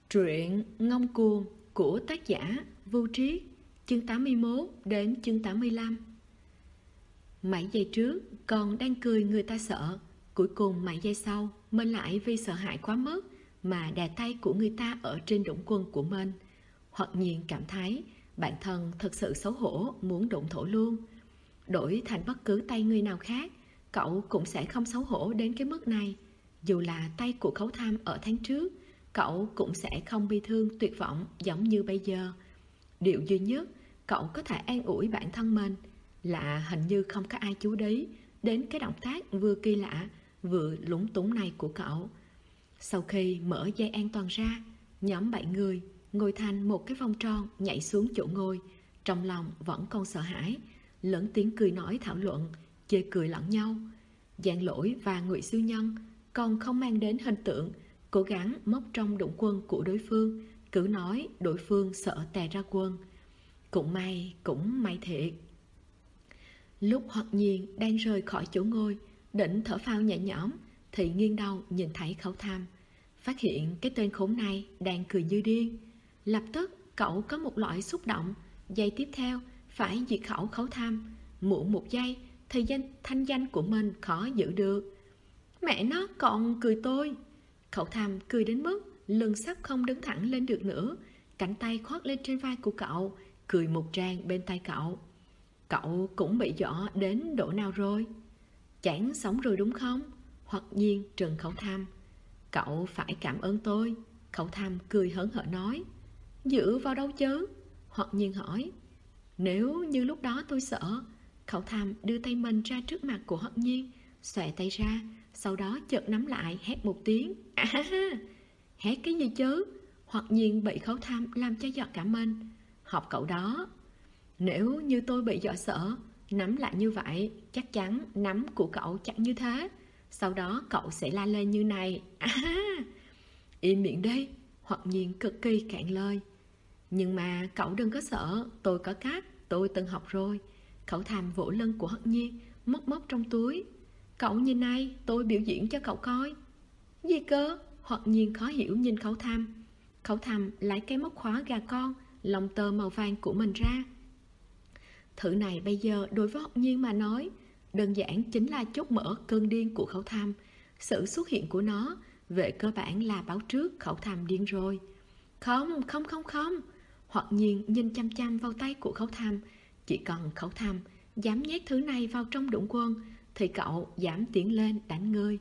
Truyện Ngông Cuồng của tác giả Vô Triết, chương 81 đến chương 85. Mấy giây trước còn đang cười người ta sợ, cuối cùng mấy giây sau mình lại vì sợ hãi quá mức mà đè tay của người ta ở trên đũng quần của mình. Hoặc nhiên cảm thấy bản thân thật sự xấu hổ, muốn đụng thổ luôn. Đổi thành bất cứ tay người nào khác, cậu cũng sẽ không xấu hổ đến cái mức này. Dù là tay của Khấu Tham ở tháng trước, cậu cũng sẽ không bi thương tuyệt vọng giống như bây giờ. Điều duy nhất cậu có thể an ủi bản thân mình là hình như không có ai chú ý đến cái động tác vừa kỳ lạ vừa lúng túng này của cậu. Sau khi mở dây an toàn ra, nhóm 7 người ngồi thành một cái vòng tròn nhảy xuống chỗ ngồi, trong lòng vẫn còn sợ hãi, lớn tiếng cười nói thảo luận, chê cười lẫn nhau. Giang Lỗi và Ngụy Siêu Nhân còn không mang đến hình tượng cố gắng móc trong đũng quân của đối phương, cứ nói đối phương sợ tè ra quân. Cũng may thiệt. Lúc Hoặc Nhiên đang rời khỏi chỗ ngồi, định thở phào nhẹ nhõm, thì nghiêng đầu nhìn thấy Khấu Tham, phát hiện cái tên khốn này đang cười như điên. Lập tức cậu có một loại xúc động, giây tiếp theo phải diệt khẩu Khấu Tham. Muộn một giây thì thanh danh của mình khó giữ được. Mẹ nó còn cười tôi. Khấu Tham cười đến mức lưng sắp không đứng thẳng lên được nữa, cánh tay khoác lên trên vai của cậu, cười một tràng bên tai cậu. Cậu cũng bị dọa đến độ nào rồi? Chán sống rồi đúng không? Hoặc nhiên trừng Khấu Tham. Cậu phải cảm ơn tôi. Khấu Tham cười hớn hở nói. Dựa vào đâu chứ? Hoặc nhiên hỏi. Nếu như lúc đó tôi sợ. Khấu Tham đưa tay mình ra trước mặt của Hoặc nhiên, xòe tay ra, sau đó chợt nắm lại, hét một tiếng. Hét cái gì chứ? Hoặc nhiên bị Khấu Tham làm cho giọt cả mình. Học cậu đó. Nếu như tôi bị dọa sợ, nắm lại như vậy, chắc chắn nắm của cậu chặt như thế. Sau đó cậu sẽ la lên như này. Im miệng đi. Hoặc nhiên cực kỳ cạn lời. Nhưng mà cậu đừng có sợ, tôi có cách, tôi từng học rồi. Khấu Tham vỗ lưng của Hoặc nhiên, móc trong túi. Cậu nhìn này, tôi biểu diễn cho cậu coi. Gì cơ? Hoặc nhiên khó hiểu nhìn Khấu Tham. Khấu Tham lấy cái móc khóa gà con lông tơ màu vàng của mình ra. Thử này bây giờ đối với Hoặc nhiên mà nói, đơn giản chính là chốt mở cơn điên của Khấu Tham. Sự xuất hiện của nó về cơ bản là báo trước Khấu Tham điên rồi. Không. Hoặc nhiên nhìn chăm chăm vào tay của Khấu Tham. Chỉ cần Khấu Tham dám nhét thứ này vào trong đũng quân thì cậu dám tiến lên đánh ngươi.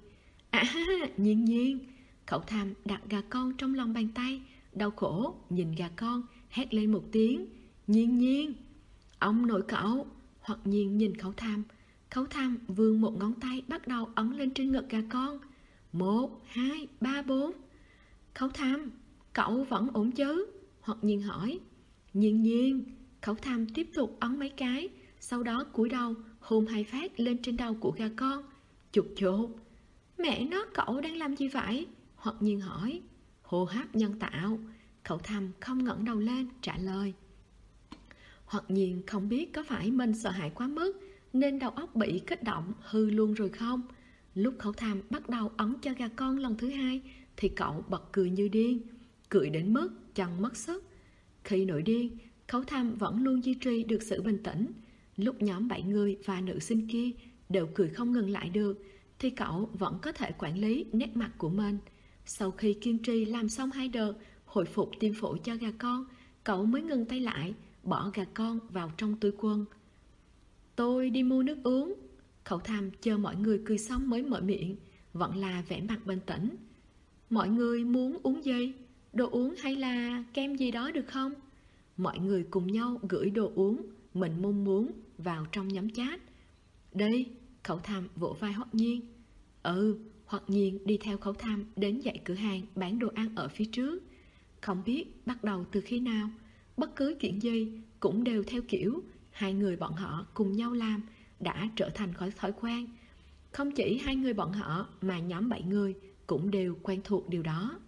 Nhiên. Khấu Tham đặt gà con trong lòng bàn tay, đau khổ nhìn gà con, hét lên một tiếng. Nhiên. Ông nội cậu. Hoặc nhiên nhìn Khấu Tham. Khấu Tham vươn một ngón tay bắt đầu ấn lên trên ngực gà con. 1, 2, 3, 4. Khấu Tham, cậu vẫn ổn chứ? Hoặc nhiên hỏi. Nhiên. Khấu Tham tiếp tục ấn mấy cái, sau đó cúi đầu hôn 2 phát lên trên đầu của gà con. Chụt. Mẹ nó, cậu đang làm gì vậy? Hoặc nhiên hỏi. Hô hấp nhân tạo. Khấu Tham không ngẩng đầu lên trả lời. Hoặc nhiên không biết có phải mình sợ hãi quá mức nên đầu óc bị kích động hư luôn rồi không. Lúc Khấu Tham bắt đầu ấn cho gà con lần thứ 2 thì cậu bật cười như điên, cười đến mức chân mất sức. Khi nổi điên, Khấu Tham vẫn luôn duy trì được sự bình tĩnh. Lúc nhóm 7 người và nữ sinh kia đều cười không ngừng lại được thì cậu vẫn có thể quản lý nét mặt của mình. Sau khi kiên trì làm xong 2 đợt hồi phục tim phổi cho gà con, cậu mới ngừng tay lại, bỏ gà con vào trong túi quần. Tôi đi mua nước uống. Khấu Tham chờ mọi người cười xong mới mở miệng, vẫn là vẻ mặt bình tĩnh. Mọi người muốn uống gì? Đồ uống hay là kem gì đó được không? Mọi người cùng nhau gửi đồ uống mình mong muốn vào trong nhóm chat. Đây. Khấu Tham vỗ vai Hoặc nhiên. Hoặc nhiên đi theo Khấu Tham đến dãy cửa hàng bán đồ ăn ở phía trước. Không biết bắt đầu từ khi nào, bất cứ chuyện gì cũng đều theo kiểu hai người bọn họ cùng nhau làm đã trở thành thói quen. Không chỉ hai người bọn họ mà nhóm 7 người cũng đều quen thuộc điều đó.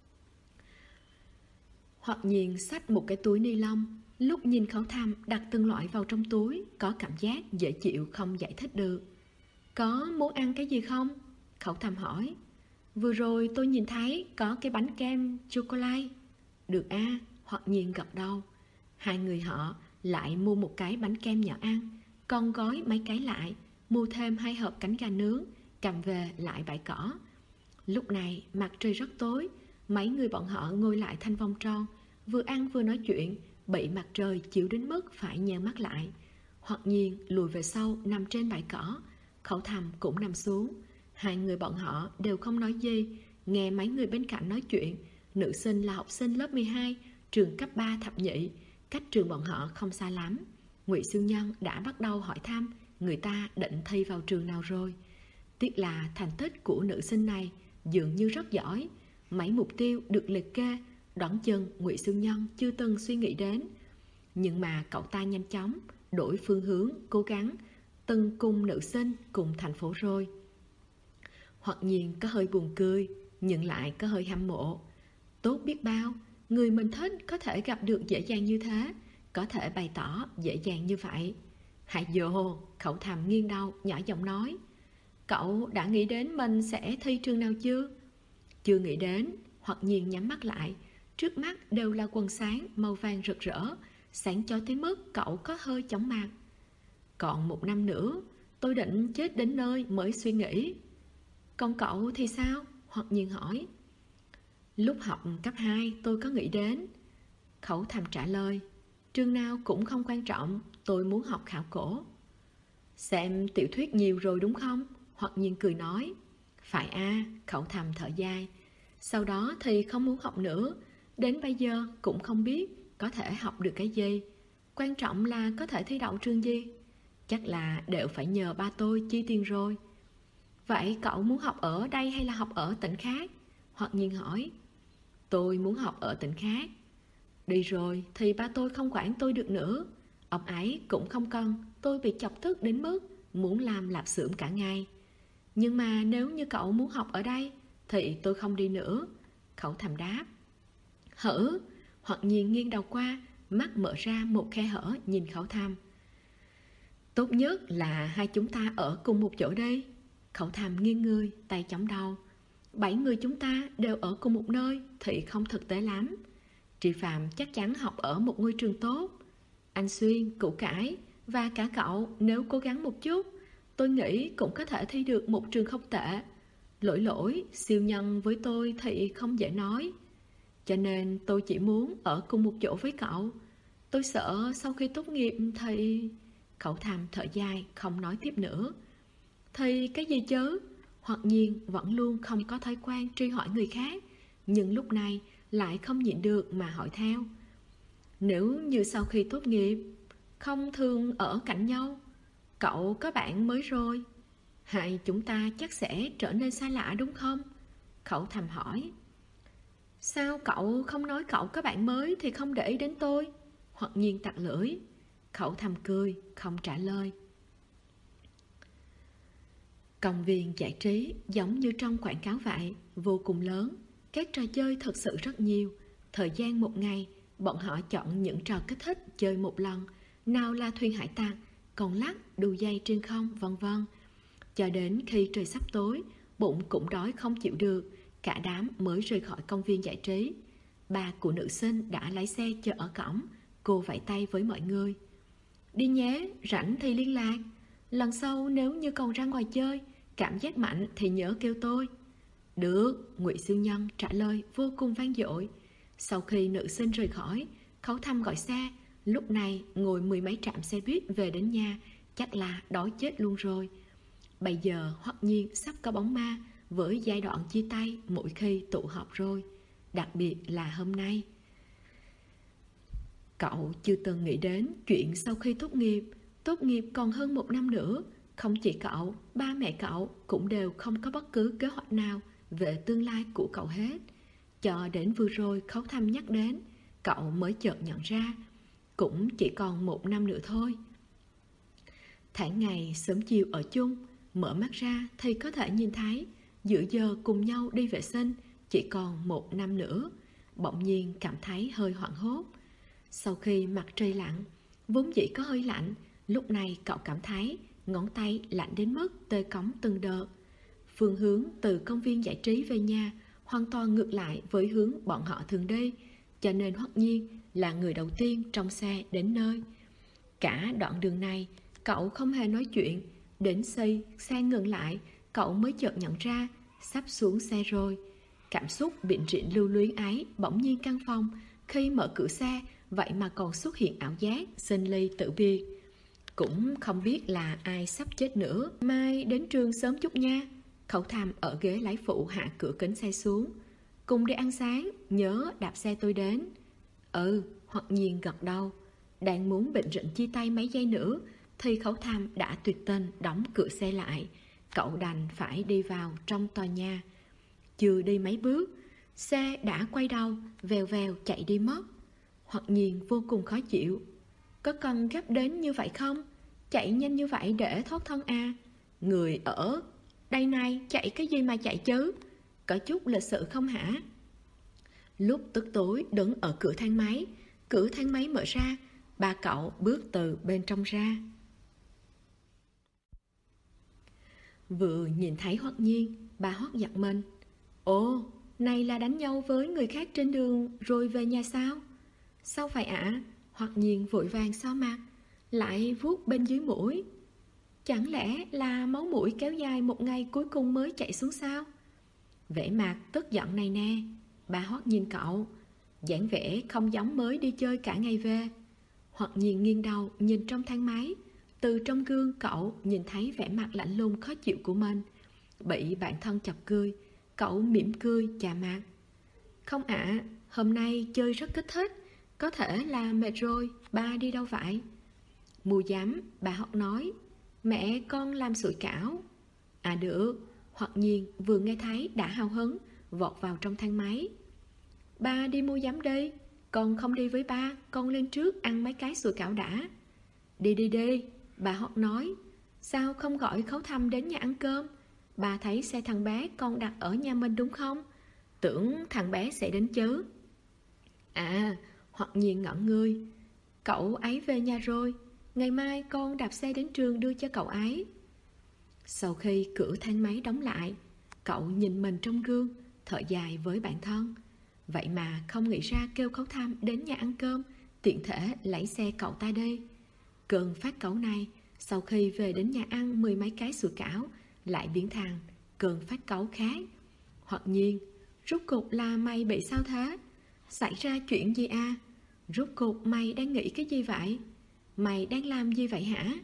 Hoặc nhiên xách một cái túi ni lông, lúc nhìn Khấu Tham đặt từng loại vào trong túi có cảm giác dễ chịu không giải thích được. Có muốn ăn cái gì không? Khấu Tham hỏi. Vừa rồi tôi nhìn thấy có cái bánh kem chocolate. được a, Hoặc Nhiên gật đầu. Hai người họ lại mua một cái bánh kem nhỏ ăn, còn gói mấy cái lại, mua thêm 2 hộp cánh gà nướng, cầm về lại bãi cỏ. Lúc này mặt trời rất tối, mấy người bọn họ ngồi lại thành vòng tròn, vừa ăn vừa nói chuyện, bị mặt trời chiếu đến mức phải nheo mắt lại. Hoặc Nhiên lùi về sau nằm trên bãi cỏ, Khẩu Thầm cũng nằm xuống. Hai người bọn họ đều không nói gì, nghe mấy người bên cạnh nói chuyện. Nữ sinh là học sinh lớp 12, trường cấp 3 thập nhị, cách trường bọn họ không xa lắm. Ngụy Siêu Nhân đã bắt đầu hỏi thăm người ta định thi vào trường nào rồi. Tiếc là thành tích của nữ sinh này dường như rất giỏi, mấy mục tiêu được liệt kê đoán chừng Ngụy Siêu Nhân chưa từng suy nghĩ đến. Nhưng mà cậu ta nhanh chóng đổi phương hướng, cố gắng từng cùng nữ sinh cùng thành phố rồi. Hoặc Nhiên có hơi buồn cười, nhưng lại có hơi hâm mộ. Tốt biết bao, người mình thích có thể gặp được dễ dàng như thế, có thể bày tỏ dễ dàng như vậy. Hại dồ, Khẩu Thầm nghiêng đầu nhỏ giọng nói. Cậu đã nghĩ đến mình sẽ thi trường nào chưa? Chưa nghĩ đến. Hoặc Nhiên nhắm mắt lại, trước mắt đều là quần sáng màu vàng rực rỡ, sáng cho tới mức cậu có hơi chóng mặt. Còn 1 năm nữa, tôi định chết đến nơi mới suy nghĩ. Còn cậu thì sao? Hoặc Nhiên hỏi. Lúc học cấp 2 tôi có nghĩ đến. Khẩu Thầm trả lời. Trường nào cũng không quan trọng, tôi muốn học khảo cổ. Xem tiểu thuyết nhiều rồi đúng không? Hoặc Nhiên cười nói. Phải a, Khẩu Thầm thở dài. Sau đó thì không muốn học nữa, đến bây giờ cũng không biết có thể học được cái gì. Quan trọng là có thể thi đậu trường gì. Chắc là đều phải nhờ ba tôi chi tiền rồi. Vậy cậu muốn học ở đây hay là học ở tỉnh khác? Hoặc Nhiên hỏi. Tôi muốn học ở tỉnh khác. Đi rồi thì ba tôi không quản tôi được nữa. Ông ấy cũng không cần tôi bị chọc tức đến mức muốn làm lạp xưởng cả ngày. Nhưng mà nếu như cậu muốn học ở đây thì tôi không đi nữa, Khẩu Thầm đáp. Hử? Hoặc Nhiên nghiêng đầu qua, mắt mở ra một khe hở nhìn Khẩu Thầm. Tốt nhất là hai chúng ta ở cùng một chỗ đây. Khẩu Thầm nghiêng người, tay chống đầu. 7 người chúng ta đều ở cùng một nơi thì không thực tế lắm. Tri Phạm chắc chắn học ở một ngôi trường tốt. Anh Xuyên, Củ Cải và cả cậu nếu cố gắng một chút, tôi nghĩ cũng có thể thi được một trường không tệ. Lỗi, Siêu Nhân với tôi thì không dễ nói. Cho nên tôi chỉ muốn ở cùng một chỗ với cậu. Tôi sợ sau khi tốt nghiệp thì... Khẩu Thầm thở dài không nói tiếp nữa. Thì cái gì chứ? Hoặc Nhiên vẫn luôn không có thói quen truy hỏi người khác, nhưng lúc này lại không nhịn được mà hỏi theo. Nếu như sau khi tốt nghiệp không thường ở cạnh nhau, cậu có bạn mới rồi, hai chúng ta chắc sẽ trở nên xa lạ đúng không? Khẩu Thầm hỏi. Sao cậu không nói cậu có bạn mới thì không để ý đến tôi? Hoặc Nhiên tặc lưỡi. Khẩu Thầm cười, không trả lời. Công viên giải trí giống như trong quảng cáo vậy, vô cùng lớn. Các trò chơi thật sự rất nhiều. Thời gian một ngày, bọn họ chọn những trò kích thích chơi một lần. Nào là thuyền hải tặc, còn lắc, đu dây trên không, vân vân. Cho đến khi trời sắp tối, bụng cũng đói không chịu được, cả đám mới rời khỏi công viên giải trí. Ba của nữ sinh đã lái xe chờ ở cổng. Cô vẫy tay với mọi người. Đi nhé, rảnh thì liên lạc. Lần sau nếu như còn ra ngoài chơi, cảm giác mạnh thì nhớ kêu tôi. Được, Ngụy Siêu Nhân trả lời vô cùng vang dội. Sau khi nữ sinh rời khỏi, Khẩu Thầm gọi xe. Lúc này ngồi 10 mấy trạm xe buýt về đến nhà, chắc là đói chết luôn rồi. Bây giờ Hoặc Nhiên sắp có bóng ma với giai đoạn chia tay mỗi khi tụ họp rồi. Đặc biệt là hôm nay. Cậu chưa từng nghĩ đến chuyện sau khi tốt nghiệp. Tốt nghiệp còn hơn 1 năm nữa. Không chỉ cậu, ba mẹ cậu cũng đều không có bất cứ kế hoạch nào về tương lai của cậu hết. Cho đến vừa rồi Khẩu Thầm nhắc đến, cậu mới chợt nhận ra cũng chỉ còn 1 năm nữa thôi. Tháng ngày sớm chiều ở chung, mở mắt ra thì có thể nhìn thấy giữa giờ cùng nhau đi vệ sinh chỉ còn 1 năm nữa. Bỗng nhiên cảm thấy hơi hoảng hốt. Sau khi mặt trời lặn, vốn dĩ có hơi lạnh, lúc này cậu cảm thấy ngón tay lạnh đến mức tê cóng từng đợt. Phương hướng từ công viên giải trí về nhà hoàn toàn ngược lại với hướng bọn họ thường đi. cho nên Hoắc Nhiên là người đầu tiên trong xe đến nơi. Cả đoạn đường này cậu không hề nói chuyện, đến khi xe ngừng lại cậu mới chợt nhận ra sắp xuống xe rồi. Cảm xúc bịn rịn lưu luyến ấy bỗng nhiên căng phòng. Khi mở cửa xe, vậy mà còn xuất hiện ảo giác sinh ly tử biệt. Cũng không biết là ai sắp chết nữa. Mai đến trường sớm chút nha. Khẩu Tham ở ghế lái phụ hạ cửa kính xe xuống. Cùng đi ăn sáng, nhớ đạp xe tôi đến. Ừ, Hoặc Nhiên gật đầu. Đang muốn bệnh rịnh chia tay mấy giây nữa thì Khẩu Tham đã tuyệt tình đóng cửa xe lại. Cậu đành phải đi vào trong tòa nhà. Chưa đi mấy bước, xe đã quay đầu, vèo vèo chạy đi mất. Hoặc Nhiên vô cùng khó chịu. Có cần gấp đến như vậy không? Chạy nhanh như vậy để thoát thân à? Người ở đây này chạy cái gì mà chạy chứ? Có chút lịch sự không hả? Lúc tức tối đứng ở cửa thang máy mở ra, ba cậu bước từ bên trong ra. Vừa nhìn thấy Hoắc Nhiên, bà Hoắc giật mình. Ồ, này là đánh nhau với người khác trên đường rồi về nhà sao? Sao phải ạ? Hoắc Nhiên vội vàng xó mặt, lại vuốt bên dưới mũi. Chẳng lẽ là máu mũi kéo dài một ngày cuối cùng mới chạy xuống sao? Vẻ mặt tức giận này nè. Bà Hoắc nhìn cậu, dáng vẻ không giống mới đi chơi cả ngày về. Hoắc Nhiên nghiêng đầu nhìn trong thang máy. Từ trong gương cậu nhìn thấy vẻ mặt lạnh lùng khó chịu của mình. Bị bản thân chọc cười, cậu mỉm cười chà mặt. Không ạ, hôm nay chơi rất kích thích. Có thể là mệt rồi, ba đi đâu vậy? Mua giấm, bà Hoắc nói. Mẹ con làm sủi cảo. À được. Hoặc Nhiên vừa nghe thấy đã hào hứng, vọt vào trong thang máy. Ba đi mua giấm đi. Con không đi với ba, con lên trước ăn mấy cái sủi cảo đã. Đi, bà Hoắc nói. Sao không gọi Khấu Thâm đến nhà ăn cơm? Bà thấy xe thằng bé con đặt ở nhà mình đúng không? Tưởng thằng bé sẽ đến chứ. À, Hoặc Nhiên ngẩn người. Cậu ấy về nhà rồi, ngày mai con đạp xe đến trường đưa cho cậu ấy. Sau khi cửa thang máy đóng lại, cậu nhìn mình trong gương, thở dài với bản thân. Vậy mà không nghĩ ra kêu Khấu Thâm đến nhà ăn cơm, tiện thể lấy xe cậu ta đi. Cơn phát cáu này, sau khi về đến nhà ăn 10 mấy cái sủi cảo, lại biến thành cơn phát cáu khác. Hoặc Nhiên, rốt cục là mày bị sao thế? Xảy ra chuyện gì à? Rốt cục mày đang nghĩ cái gì vậy? Mày đang làm gì vậy hả?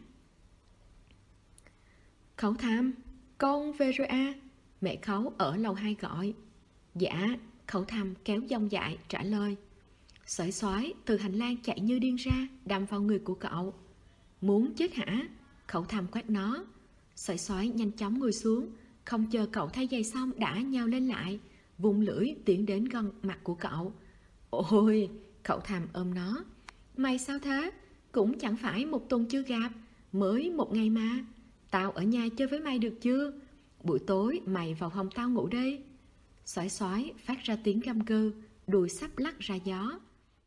Khấu Thâm, con về rồi à? Mẹ Khấu ở lầu 2 gọi. Dạ, Khấu Thâm kéo dông dại trả lời. Sỏi xoái từ hành lang chạy như điên ra, đâm vào người của cậu. Muốn chết hả? Khấu Thâm quát nó. Sỏi xoái nhanh chóng ngồi xuống, không chờ cậu thay giày xong đã nhào lên lại, vùng lưỡi tiến đến gần mặt của cậu. Ôi, Khấu Thâm ôm nó. Mày sao thế? Cũng chẳng phải một tuần chưa gặp, mới một ngày mà. Tao ở nhà chơi với mày được chưa? Buổi tối mày vào phòng tao ngủ đi. Xoái xoái phát ra tiếng gầm gừ, đùi sắp lắc ra gió.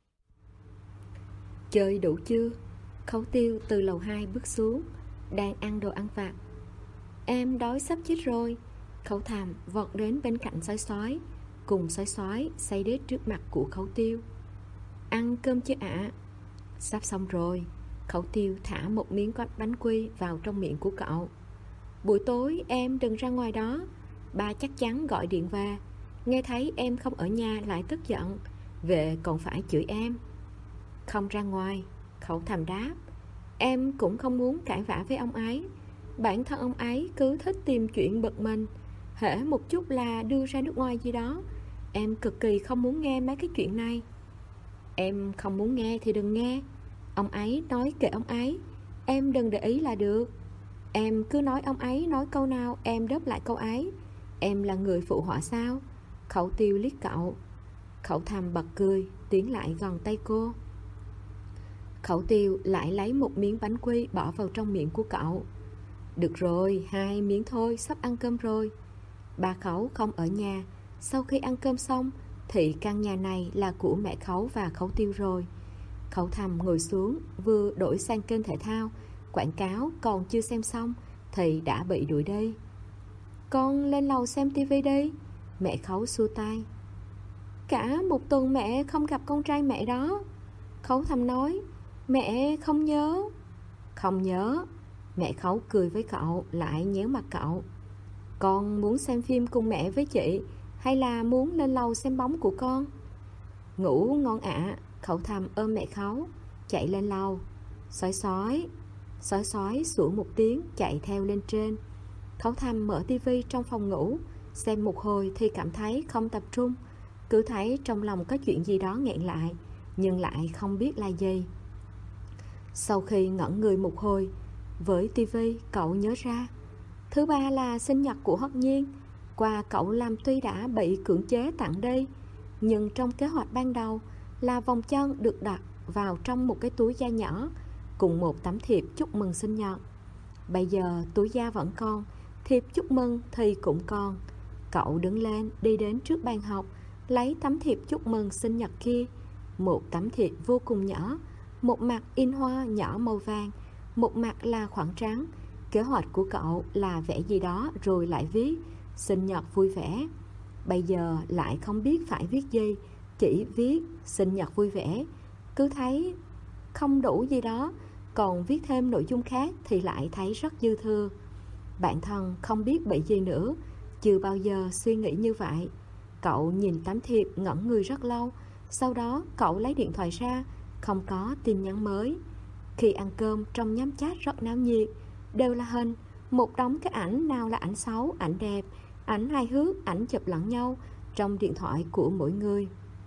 Chơi đủ chưa? Khấu Tiêu từ lầu 2 bước xuống, đang ăn đồ ăn vặt. Em đói sắp chết rồi. Khấu Thâm vọt đến bên cạnh xoái xoái, cùng xoái xoái xay đết trước mặt của Khấu Tiêu. Ăn cơm chưa ạ? Sắp xong rồi. Khấu Tiêu thả một miếng bánh quy vào trong miệng của cậu. Buổi tối em đừng ra ngoài đó, ba chắc chắn gọi điện về. Nghe thấy em không ở nhà lại tức giận, về còn phải chửi em. Không ra ngoài. Khấu Thâm đáp. Em cũng không muốn cãi vã với ông ấy. Bản thân ông ấy cứ thích tìm chuyện bực mình, hễ một chút là đưa ra nước ngoài gì đó. Em cực kỳ không muốn nghe mấy cái chuyện này. Em không muốn nghe thì đừng nghe. Ông ấy nói kệ ông ấy, em đừng để ý là được. Em cứ nói ông ấy nói câu nào em đáp lại câu ấy. Em là người phụ họa sao? Khấu Tiêu liếc cậu. Khấu Thâm bật cười, tiến lại gần tay cô. Khấu Tiêu lại lấy một miếng bánh quy bỏ vào trong miệng của cậu. Được rồi, 2 miếng thôi, sắp ăn cơm rồi. Ba Khấu không ở nhà. Sau khi ăn cơm xong thì căn nhà này là của mẹ Khấu và Khấu Tiêu rồi. Khấu Thâm ngồi xuống, vừa đổi sang kênh thể thao. Quảng cáo còn chưa xem xong thì đã bị đuổi đi. Con lên lầu xem tivi đi. Mẹ Khấu xua tay. cả một tuần mẹ không gặp con trai mẹ đó. Khấu Thăm nói, mẹ không nhớ. Không nhớ. Mẹ Khấu cười với cậu, lại nhéo mặt cậu. Con muốn xem phim cùng mẹ với chị, hay là muốn lên lầu xem bóng của con? Ngủ ngon ạ. Khấu Thăm ôm mẹ Khấu, chạy lên lầu. Sói sói. Sói sói sủa một tiếng, chạy theo lên trên. Khấu Thăm mở tivi trong phòng ngủ, xem một hồi thì cảm thấy không tập trung, cứ thấy trong lòng có chuyện gì đó nghẹn lại, nhưng lại không biết là gì. Sau khi ngẩn người một hồi, với tivi cậu nhớ ra thứ ba là sinh nhật của Hoắc Nhiên. Quà cậu làm tuy đã bị cưỡng chế tặng đi, nhưng trong kế hoạch ban đầu là vòng chân được đặt vào trong một cái túi da nhỏ cùng một tấm thiệp chúc mừng sinh nhật. Bây giờ túi da vẫn còn, thiệp chúc mừng thì cũng còn. Cậu đứng lên đi đến trước bàn học, lấy tấm thiệp chúc mừng sinh nhật kia. Một tấm thiệp vô cùng nhỏ, một mặt in hoa nhỏ màu vàng, một mặt là khoảng trắng. Kế hoạch của cậu là vẽ gì đó rồi lại viết sinh nhật vui vẻ. Bây giờ lại không biết phải viết gì, chỉ viết sinh nhật vui vẻ. Cứ thấy không đủ gì đó, còn viết thêm nội dung khác thì lại thấy rất dư thừa. Bản thân không biết bị gì nữa, chưa bao giờ suy nghĩ như vậy. Cậu nhìn tấm thiệp ngẩn người rất lâu. Sau đó cậu lấy điện thoại ra, không có tin nhắn mới. Khi ăn cơm trong nhóm chat rất náo nhiệt, đều là hình, một đống cái ảnh, nào là ảnh xấu, ảnh đẹp, ảnh hài hước, ảnh chụp lẫn nhau trong điện thoại của mỗi người.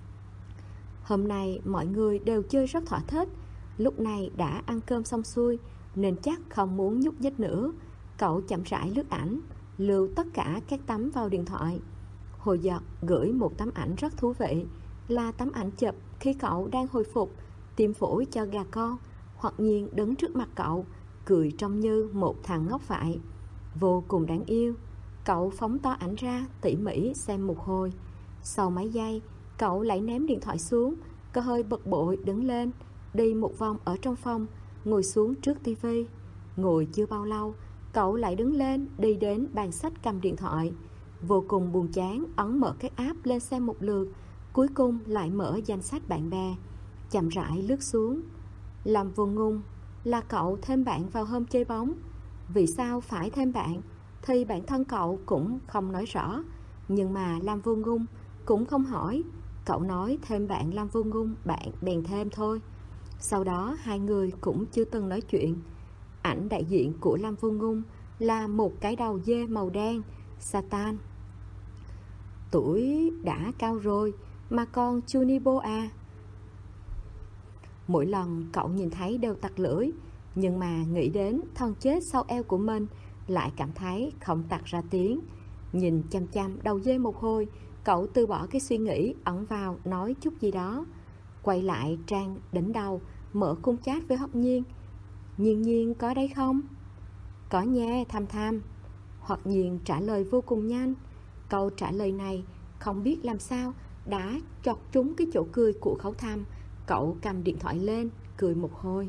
Hôm nay mọi người đều chơi rất thỏa thích. Lúc này đã ăn cơm xong xuôi nên chắc không muốn nhúc nhích nữa. Cậu chậm rãi lướt ảnh, lưu tất cả các tấm vào điện thoại. Hồi giật gửi một tấm ảnh rất thú vị, là tấm ảnh chụp khi cậu đang hồi phục tiêm phổi cho gà con. Hoặc Nhiên đứng trước mặt cậu, cười trông như một thằng ngốc vậy, vô cùng đáng yêu. Cậu phóng to ảnh ra tỉ mỉ xem một hồi. Sau mấy giây, cậu lại ném điện thoại xuống, có hơi bực bội đứng lên, đi một vòng ở trong phòng, ngồi xuống trước tivi. Ngồi chưa bao lâu, cậu lại đứng lên đi đến bàn sách cầm điện thoại. Vô cùng buồn chán, ấn mở các app lên xem một lượt, cuối cùng lại mở danh sách bạn bè, chậm rãi lướt xuống. Làm vô ngôn là cậu thêm bạn vào hôm chơi bóng. Vì sao phải thêm bạn thì bản thân cậu cũng không nói rõ, nhưng mà Lam Vô Ngôn cũng không hỏi. Cậu nói thêm bạn Lam Vô Ngôn, bạn bèn thêm thôi. Sau đó hai người cũng chưa từng nói chuyện. Ảnh đại diện của Lam Vô Ngôn là một cái đầu dê màu đen, Satan. Tuổi đã cao rồi mà còn Chunibo à. Mỗi lần cậu nhìn thấy đều tặc lưỡi, nhưng mà nghĩ đến thân chết sau eo của mình lại cảm thấy không tặc ra tiếng. Nhìn chăm chăm đầu dê một hồi, cậu từ bỏ cái suy nghĩ ẩn vào nói chút gì đó. Quay lại trang đỉnh đầu, mở khung chat với Hoắc Nhiên. Nhiên Nhiên có đây không? Có nha Tham Tham. Hoắc Nhiên trả lời vô cùng nhanh. Câu trả lời này không biết làm sao đã chọt trúng cái chỗ cười của Khấu Thăm. Cậu cầm điện thoại lên, cười một hồi.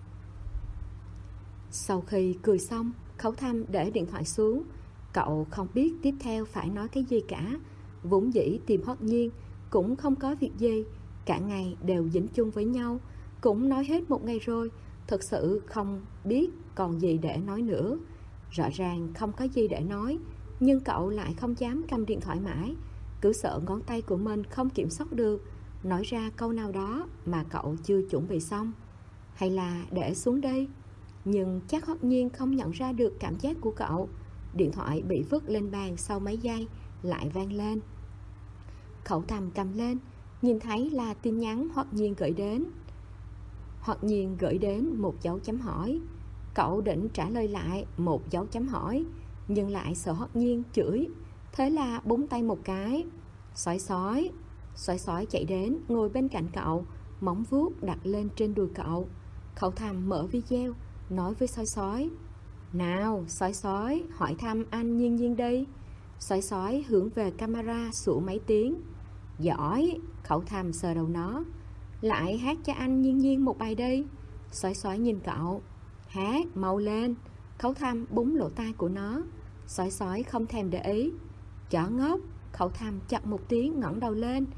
Sau khi cười xong, Khấu Thăm để điện thoại xuống. Cậu không biết tiếp theo phải nói cái gì cả. Vốn dĩ tìm Hoắc Nhiên cũng không có việc gì, cả ngày đều dính chung với nhau, cũng nói hết một ngày rồi, thực sự không biết còn gì để nói nữa. Rõ ràng không có gì để nói, nhưng cậu lại không dám cầm điện thoại mãi, cứ sợ ngón tay của mình không kiểm soát được, nói ra câu nào đó mà cậu chưa chuẩn bị xong. Hay là để xuống đây? Nhưng chắc Hoắc Nhiên không nhận ra được cảm giác của cậu. Điện thoại bị vứt lên bàn sau mấy giây lại vang lên. Khấu Thăm cầm lên, nhìn thấy là tin nhắn Hoắc Nhiên gửi đến. Hoắc Nhiên gửi đến một dấu chấm hỏi. Cậu định trả lời lại một dấu chấm hỏi, nhưng lại sợ Hoắc Nhiên chửi, thế là búng tay một cái. Sói sói. Sói sói chạy đến ngồi bên cạnh cậu, móng vuốt đặt lên trên đùi cậu. Khấu Thăm mở video, nói với sói sói. Nào sói sói, hỏi thăm anh Nhiên Nhiên đi. Sói sói hướng về camera sủa mấy tiếng. Giỏi. Khấu Thăm sờ đầu nó. Lại hát cho anh Nhiên Nhiên một bài đi. Sói sói nhìn cậu. Hát, mau lên. Khấu Thăm búng lỗ tai của nó. Sói sói không thèm để ý. Chó ngốc. Khấu Thăm chặt một tiếng ngẩng đầu lên.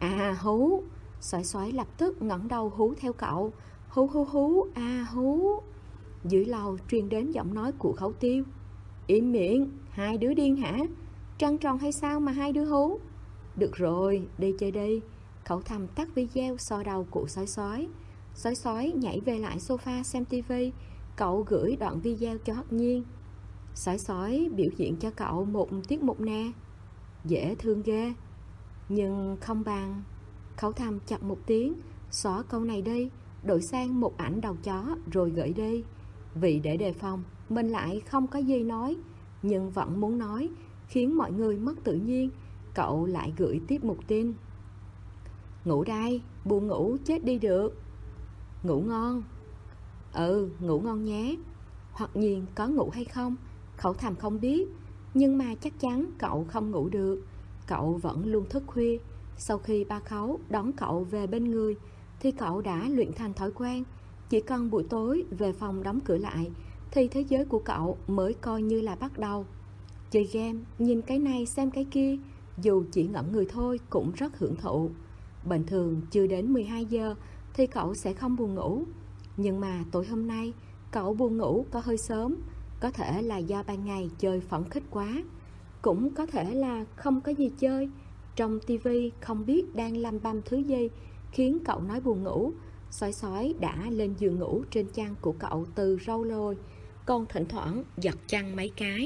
À hú. Sói sói lập tức ngẩng đầu hú theo cậu. Hú hú hú, à hú. Dưới lầu truyền đến giọng nói của Khấu Tiêu. Im miệng, hai đứa điên hả? Trăng tròn hay sao mà hai đứa hú? Được rồi, đi chơi đi. Khấu Thầm tắt video so đầu của sói sói. Sói sói nhảy về lại sofa xem tivi. Cậu gửi đoạn video cho Hắc Nhiên. Sói sói biểu diễn cho cậu một tiết mục nè. Dễ thương ghê. Nhưng không bằng. Khấu Thầm chặt một tiếng, xóa câu này đi, đổi sang một ảnh đầu chó rồi gửi đi. Vì để đề phòng, mình lại không có gì nói, nhưng vẫn muốn nói, khiến mọi người mất tự nhiên. Cậu lại gửi tiếp một tin. Ngủ đây, buồn ngủ chết đi được. Ngủ ngon. Ừ, ngủ ngon nhé. Hoặc nhiên có ngủ hay không, Khấu Thầm không biết, nhưng mà chắc chắn cậu không ngủ được. Cậu vẫn luôn thức khuya. Sau khi ba Khấu đón cậu về bên người thì cậu đã luyện thành thói quen. Chỉ cần buổi tối về phòng đóng cửa lại thì thế giới của cậu mới coi như là bắt đầu. Chơi game, nhìn cái này xem cái kia, dù chỉ ngẩn người thôi cũng rất hưởng thụ. Bình thường chưa đến 12 giờ thì cậu sẽ không buồn ngủ. Nhưng mà tối hôm nay cậu buồn ngủ có hơi sớm. Có thể là do ban ngày chơi phấn khích quá, cũng có thể là không có gì chơi. Trong tivi không biết đang lăm băm thứ gì khiến cậu nói buồn ngủ. Sói sói đã lên giường ngủ trên chăn của cậu từ lâu rồi, còn thỉnh thoảng giật chăn mấy cái.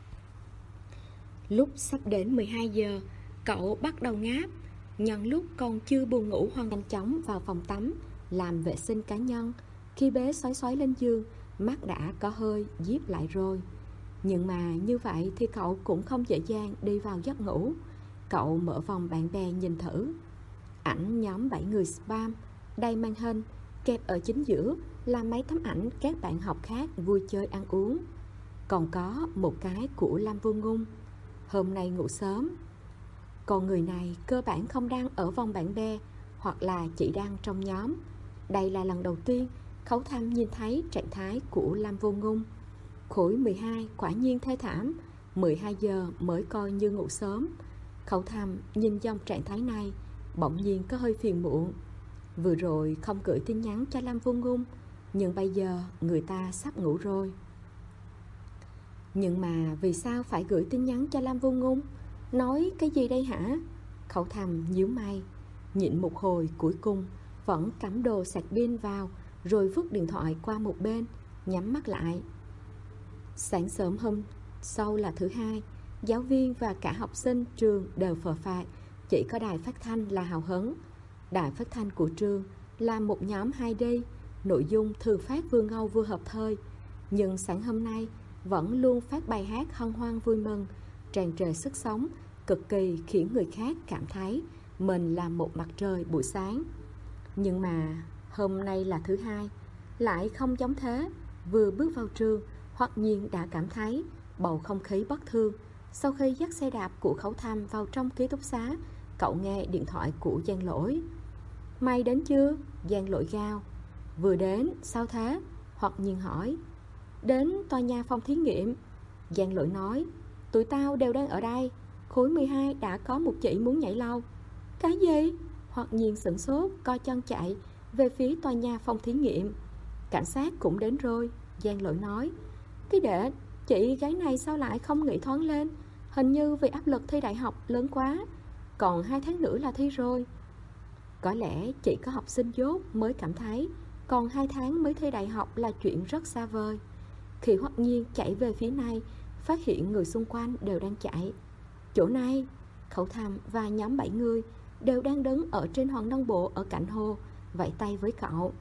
Lúc sắp đến 12 giờ, cậu bắt đầu ngáp. Nhân lúc còn chưa buồn ngủ nhanh chóng vào phòng tắm làm vệ sinh cá nhân. Khi bế sói sói lên giường, mắt đã có hơi díp lại rồi. Nhưng mà như vậy thì cậu cũng không dễ dàng đi vào giấc ngủ. Cậu mở vòng bạn bè nhìn thử. Ảnh nhóm 7 người spam, đầy màn hình, kẹp ở chính giữa là mấy tấm ảnh các bạn học khác vui chơi ăn uống. Còn có một cái của Lam Vô Ngung, hôm nay ngủ sớm. Còn người này cơ bản không đang ở vòng bạn bè, hoặc là chỉ đang trong nhóm. Đây là lần đầu tiên Khấu Thầm nhìn thấy trạng thái của Lam Vô Ngung. Khối 12 quả nhiên thê thảm, 12 giờ mới coi như ngủ sớm. Khấu Thầm nhìn dòng trạng thái này, bỗng nhiên có hơi phiền muộn. Vừa rồi không gửi tin nhắn cho Lam Vô Ngung, nhưng bây giờ người ta sắp ngủ rồi. Nhưng mà vì sao phải gửi tin nhắn cho Lam Vô Ngung? Nói cái gì đây hả? Khấu Thầm nhíu mày, nhịn một hồi cuối cùng vẫn cắm đồ sạc pin vào, rồi vứt điện thoại qua một bên, nhắm mắt lại. Sáng sớm hôm sau là thứ hai, giáo viên và cả học sinh trường đều phờ phạc, chỉ có đài phát thanh là hào hứng. Đài phát thanh của trường là một nhóm 2D, nội dung thường phát vừa ngâu vừa hợp thời, nhưng sáng hôm nay vẫn luôn phát bài hát hân hoan vui mừng, tràn trề sức sống, cực kỳ khiến người khác cảm thấy mình là một mặt trời buổi sáng. Nhưng mà hôm nay là thứ hai, lại không giống thế. Vừa bước vào trường, Hoặc nhiên đã cảm thấy bầu không khí bất thường. Sau khi dắt xe đạp của Khấu Thầm vào trong ký túc xá, cậu nghe điện thoại của Giang Lỗi. Mày đến chưa? Giang Lỗi gào. Vừa đến, sao thế? Hoặc nhiên hỏi. Đến tòa nhà phòng thí nghiệm. Giang Lỗi nói. Tụi tao đều đang ở đây. Khối 12 đã có một chị muốn nhảy lầu. Cái gì? Hoặc nhiên sửng sốt, co chân chạy về phía tòa nhà phòng thí nghiệm. Cảnh sát cũng đến rồi. Giang Lỗi nói. Cái đệ, chị gái này sao lại không nghĩ thoáng lên? Hình như vì áp lực thi đại học lớn quá. Còn 2 tháng nữa là thi rồi. Có lẽ chỉ có học sinh dốt mới cảm thấy còn 2 tháng mới thi đại học là chuyện rất xa vời. Khi Hoặc nhiên chạy về phía này, phát hiện người xung quanh đều đang chạy. Chỗ này, Khấu Thầm và nhóm 7 người đều đang đứng ở trên Hoàng Đông Bộ ở cạnh hồ, vẫy tay với cậu.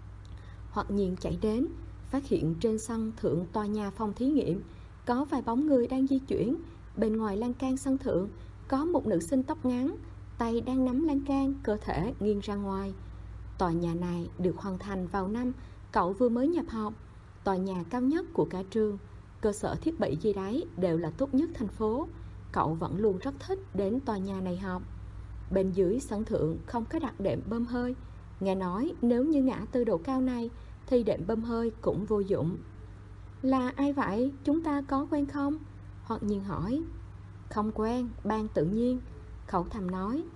Hoặc nhiên chạy đến, phát hiện trên sân thượng tòa nhà phòng thí nghiệm có vài bóng người đang di chuyển. Bên ngoài lan can sân thượng có một nữ sinh tóc ngắn, tay đang nắm lan can, cơ thể nghiêng ra ngoài. Tòa nhà này được hoàn thành vào năm cậu vừa mới nhập học. Tòa nhà cao nhất của cả trường, cơ sở thiết bị gì đấy đều là tốt nhất thành phố. Cậu vẫn luôn rất thích đến tòa nhà này học. Bên dưới sân thượng không có đặt đệm bơm hơi. Nghe nói nếu như ngã từ độ cao này thì đệm bơm hơi cũng vô dụng. Là ai vậy? Chúng ta có quen không? Hoặc nhiên hỏi. Không quen, ban tự nhiên. Khấu Thầm nói.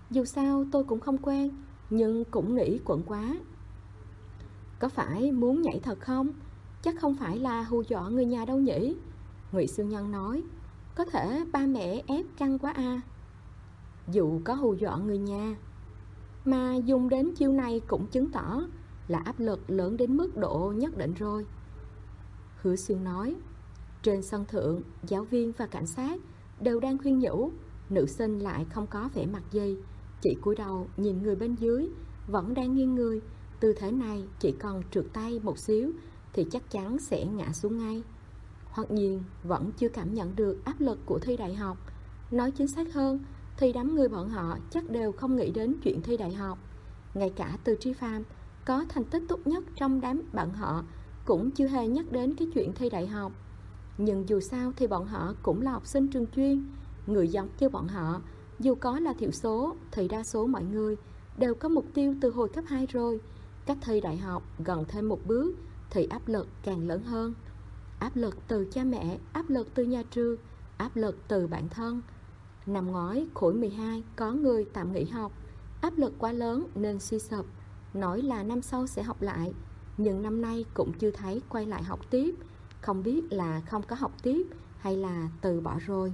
Dù sao tôi cũng không quen, nhưng cũng nghĩ quẩn quá. Có phải muốn nhảy thật không? Chắc không phải là hù dọa người nhà đâu nhỉ? Ngụy Siêu Nhân nói. Có thể ba mẹ ép căng quá à. Dù có hù dọa người nhà, mà dùng đến chiêu này cũng chứng tỏ là áp lực lớn đến mức độ nhất định rồi. Hứa Xuyên nói. Trên sân thượng, giáo viên và cảnh sát đều đang khuyên nhủ. Nữ sinh lại không có vẻ mặt gì, chỉ cúi đầu nhìn người bên dưới vẫn đang nghiêng người. Tư thế này chỉ cần trượt tay một xíu thì chắc chắn sẽ ngã xuống ngay. Hoặc nhiên vẫn chưa cảm nhận được áp lực của thi đại học. Nói chính xác hơn thì đám người bọn họ chắc đều không nghĩ đến chuyện thi đại học. Ngay cả Từ Tri Phàm có thành tích tốt nhất trong đám bạn họ cũng chưa hề nhắc đến cái chuyện thi đại học. Nhưng dù sao thì bọn họ cũng là học sinh trường chuyên. Người giống như bọn họ, dù có là thiểu số thì đa số mọi người đều có mục tiêu từ hồi cấp 2 rồi. Cách thi đại học gần thêm một bước thì áp lực càng lớn hơn. Áp lực từ cha mẹ, áp lực từ nhà trường, áp lực từ bản thân. Năm ngoái khối 12 có người tạm nghỉ học, áp lực quá lớn nên suy sụp, nói là năm sau sẽ học lại. Nhưng năm nay cũng chưa thấy quay lại học tiếp. Không biết là không có học tiếp hay là từ bỏ rồi.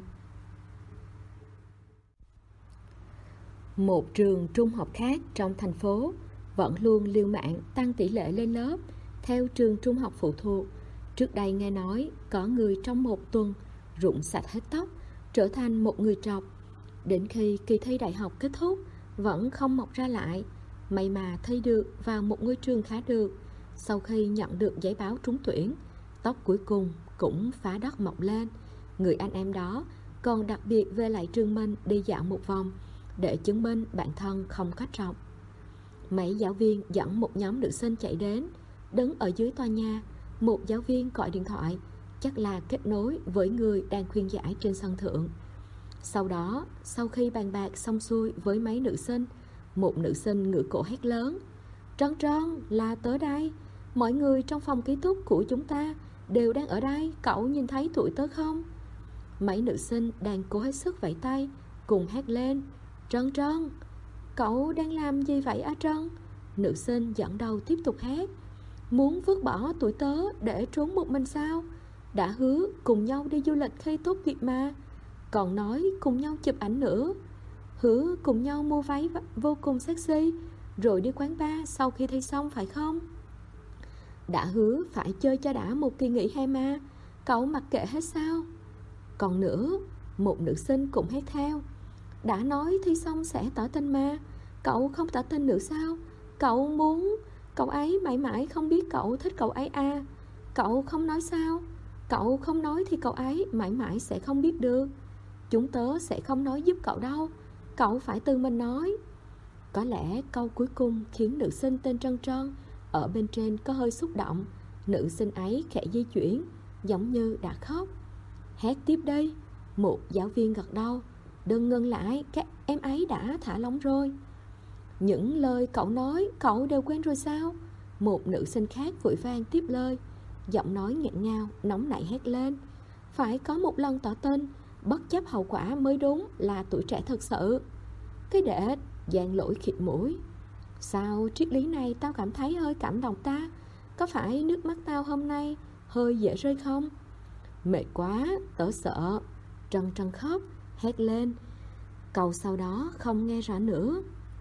Một trường trung học khác trong thành phố vẫn luôn liều mạng tăng tỷ lệ lên lớp theo trường trung học phụ thuộc. Trước đây nghe nói có người trong một tuần rụng sạch hết tóc, trở thành một người trọc. Đến khi kỳ thi đại học kết thúc vẫn không mọc ra lại. May mà thi được vào một ngôi trường khá được. Sau khi nhận được giấy báo trúng tuyển, tóc cuối cùng cũng phá đất mọc lên. Người anh em đó còn đặc biệt về lại trường mình đi dạo một vòng để chứng minh bản thân không có trọc. Mấy giáo viên dẫn một nhóm nữ sinh chạy đến. Đứng ở dưới tòa nhà, một giáo viên gọi điện thoại, chắc là kết nối với người đang khuyên giải trên sân thượng. Sau đó, sau khi bàn bạc xong xuôi với mấy nữ sinh, một nữ sinh ngửa cổ hét lớn. Trân Trân, là tới đây. Mọi người trong phòng ký túc của chúng ta đều đang ở đây, cậu nhìn thấy tụi tớ không? Mấy nữ sinh đang cố hết sức vẫy tay, cùng hét lên. Trân Trân, cậu đang làm gì vậy á Trân? Nữ sinh dẫn đầu tiếp tục hét. Muốn vứt bỏ tụi tớ để trốn một mình sao? Đã hứa cùng nhau đi du lịch khi tốt nghiệp mà. Còn nói cùng nhau chụp ảnh nữa. Hứa cùng nhau mua váy vô cùng sexy rồi đi quán bar sau khi thi xong phải không? Đã hứa phải chơi cho đã một kỳ nghỉ hè mà, cậu mặc kệ hết sao? Còn nữa, một nữ sinh cũng hét theo. Đã nói thi xong sẽ tỏ tình mà, cậu không tỏ tình nữa sao? Cậu muốn cậu ấy mãi mãi không biết cậu thích cậu ấy à? Cậu không nói sao? Cậu không nói thì cậu ấy mãi mãi sẽ không biết được. Chúng tớ sẽ không nói giúp cậu đâu, cậu phải tự mình nói. Có lẽ câu cuối cùng khiến nữ sinh tên Trân Trân ở bên trên có hơi xúc động. Nữ sinh ấy khẽ di chuyển, giống như đã khóc. Hét tiếp đi. Một giáo viên gật đầu. Đừng ngừng lại, các em ấy đã thả lỏng rồi. Những lời cậu nói cậu đều quên rồi sao? Một nữ sinh khác vội vàng tiếp lời. Giọng nói nghẹn ngào, nóng nảy hét lên. Phải có một lần tỏ tình, bất chấp hậu quả mới đúng là tuổi trẻ thật sự. Cái đệ Giang Lỗi khịt mũi. Sao triết lý này tao cảm thấy hơi cảm động ta? Có phải nước mắt tao hôm nay hơi dễ rơi không? Mệt quá, tớ sợ. Trân Trân khóc, hét lên. Câu sau đó không nghe rõ nữa.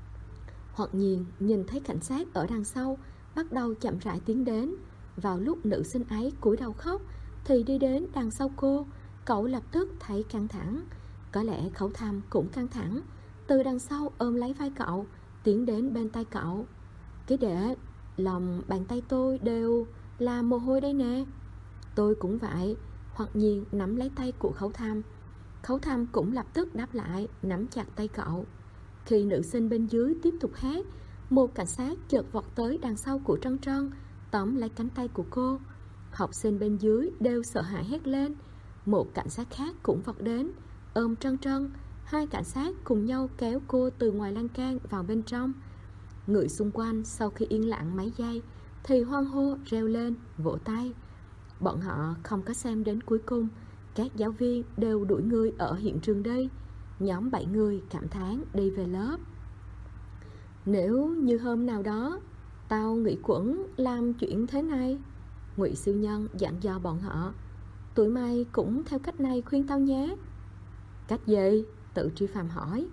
Hoặc nhiên nhìn thấy cảnh sát ở đằng sau bắt đầu chậm rãi tiến đến. Vào lúc nữ sinh ấy cúi đầu khóc thì đi đến đằng sau cô. Cậu lập tức thấy căng thẳng. Có lẽ Khấu Thâm cũng căng thẳng. Từ đằng sau ôm lấy vai cậu, tiến đến bên tay cậu. Cái đệ, lòng bàn tay tôi đều là mồ hôi đây nè. Tôi cũng vậy. Hoặc nhiên nắm lấy tay của Khấu Thâm. Khấu Thâm cũng lập tức đáp lại, nắm chặt tay cậu. Khi nữ sinh bên dưới tiếp tục hét, một cảnh sát chợt vọt tới đằng sau của Trân Trân, tóm lấy cánh tay của cô. Học sinh bên dưới đều sợ hãi hét lên. Một cảnh sát khác cũng vọt đến, ôm Trân Trân. Hai cảnh sát cùng nhau kéo cô từ ngoài lan can vào bên trong. Người xung quanh sau khi yên lặng mấy giây thì hoan hô, reo lên, vỗ tay. Bọn họ không có xem đến cuối cùng. Các giáo viên đều đuổi người ở hiện trường đi. Nhóm 7 người cảm thán đi về lớp. Nếu như hôm nào đó tao nghĩ quẩn làm chuyện thế này, Ngụy Siêu Nhân dặn dò bọn họ, tụi mày cũng theo cách này khuyên tao nhé. Cách gì? Tự Tri Phàm hỏi.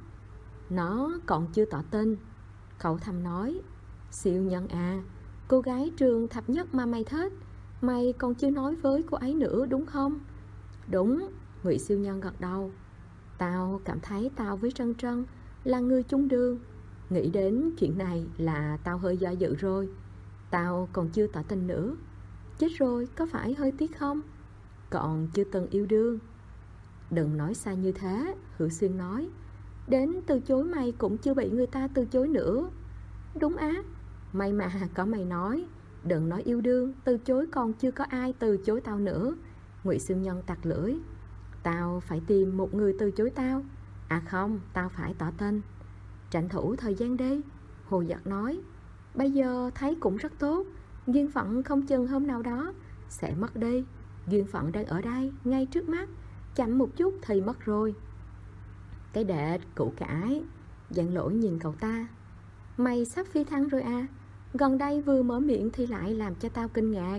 Nó còn chưa tỏ tình. Cậu thầm nói, Siêu Nhân à, cô gái trường thập nhất mà mày thích, mày còn chưa nói với cô ấy nữa đúng không? Đúng, Ngụy Siêu Nhân gật đầu. Tao cảm thấy tao với Trân Trân là người chung đường. Nghĩ đến chuyện này là tao hơi do dự rồi. Tao còn chưa tỏ tình nữa. Chết rồi, có phải hơi tiếc không? Còn chưa từng yêu đương. Đừng nói xa như thế, Hữu Xuyên nói. Đến từ chối mày cũng chưa bị người ta từ chối nữa. Đúng á, may mà có mày nói. Đừng nói yêu đương, từ chối còn chưa có ai từ chối tao nữa. Ngụy Siêu Nhân tặc lưỡi. Tao phải tìm một người từ chối tao. À không, tao phải tỏ tình. Tranh thủ thời gian đi, Hồ Giật nói. Bây giờ thấy cũng rất tốt, duyên phận không chừng hôm nào đó sẽ mất đi. Duyên phận đang ở đây, ngay trước mắt, chậm một chút thì mất rồi. Cái đệ củ cải. Giận Lỗi nhìn cậu ta. Mày sắp phi thăng rồi à? Gần đây vừa mở miệng thì lại làm cho tao kinh ngạc.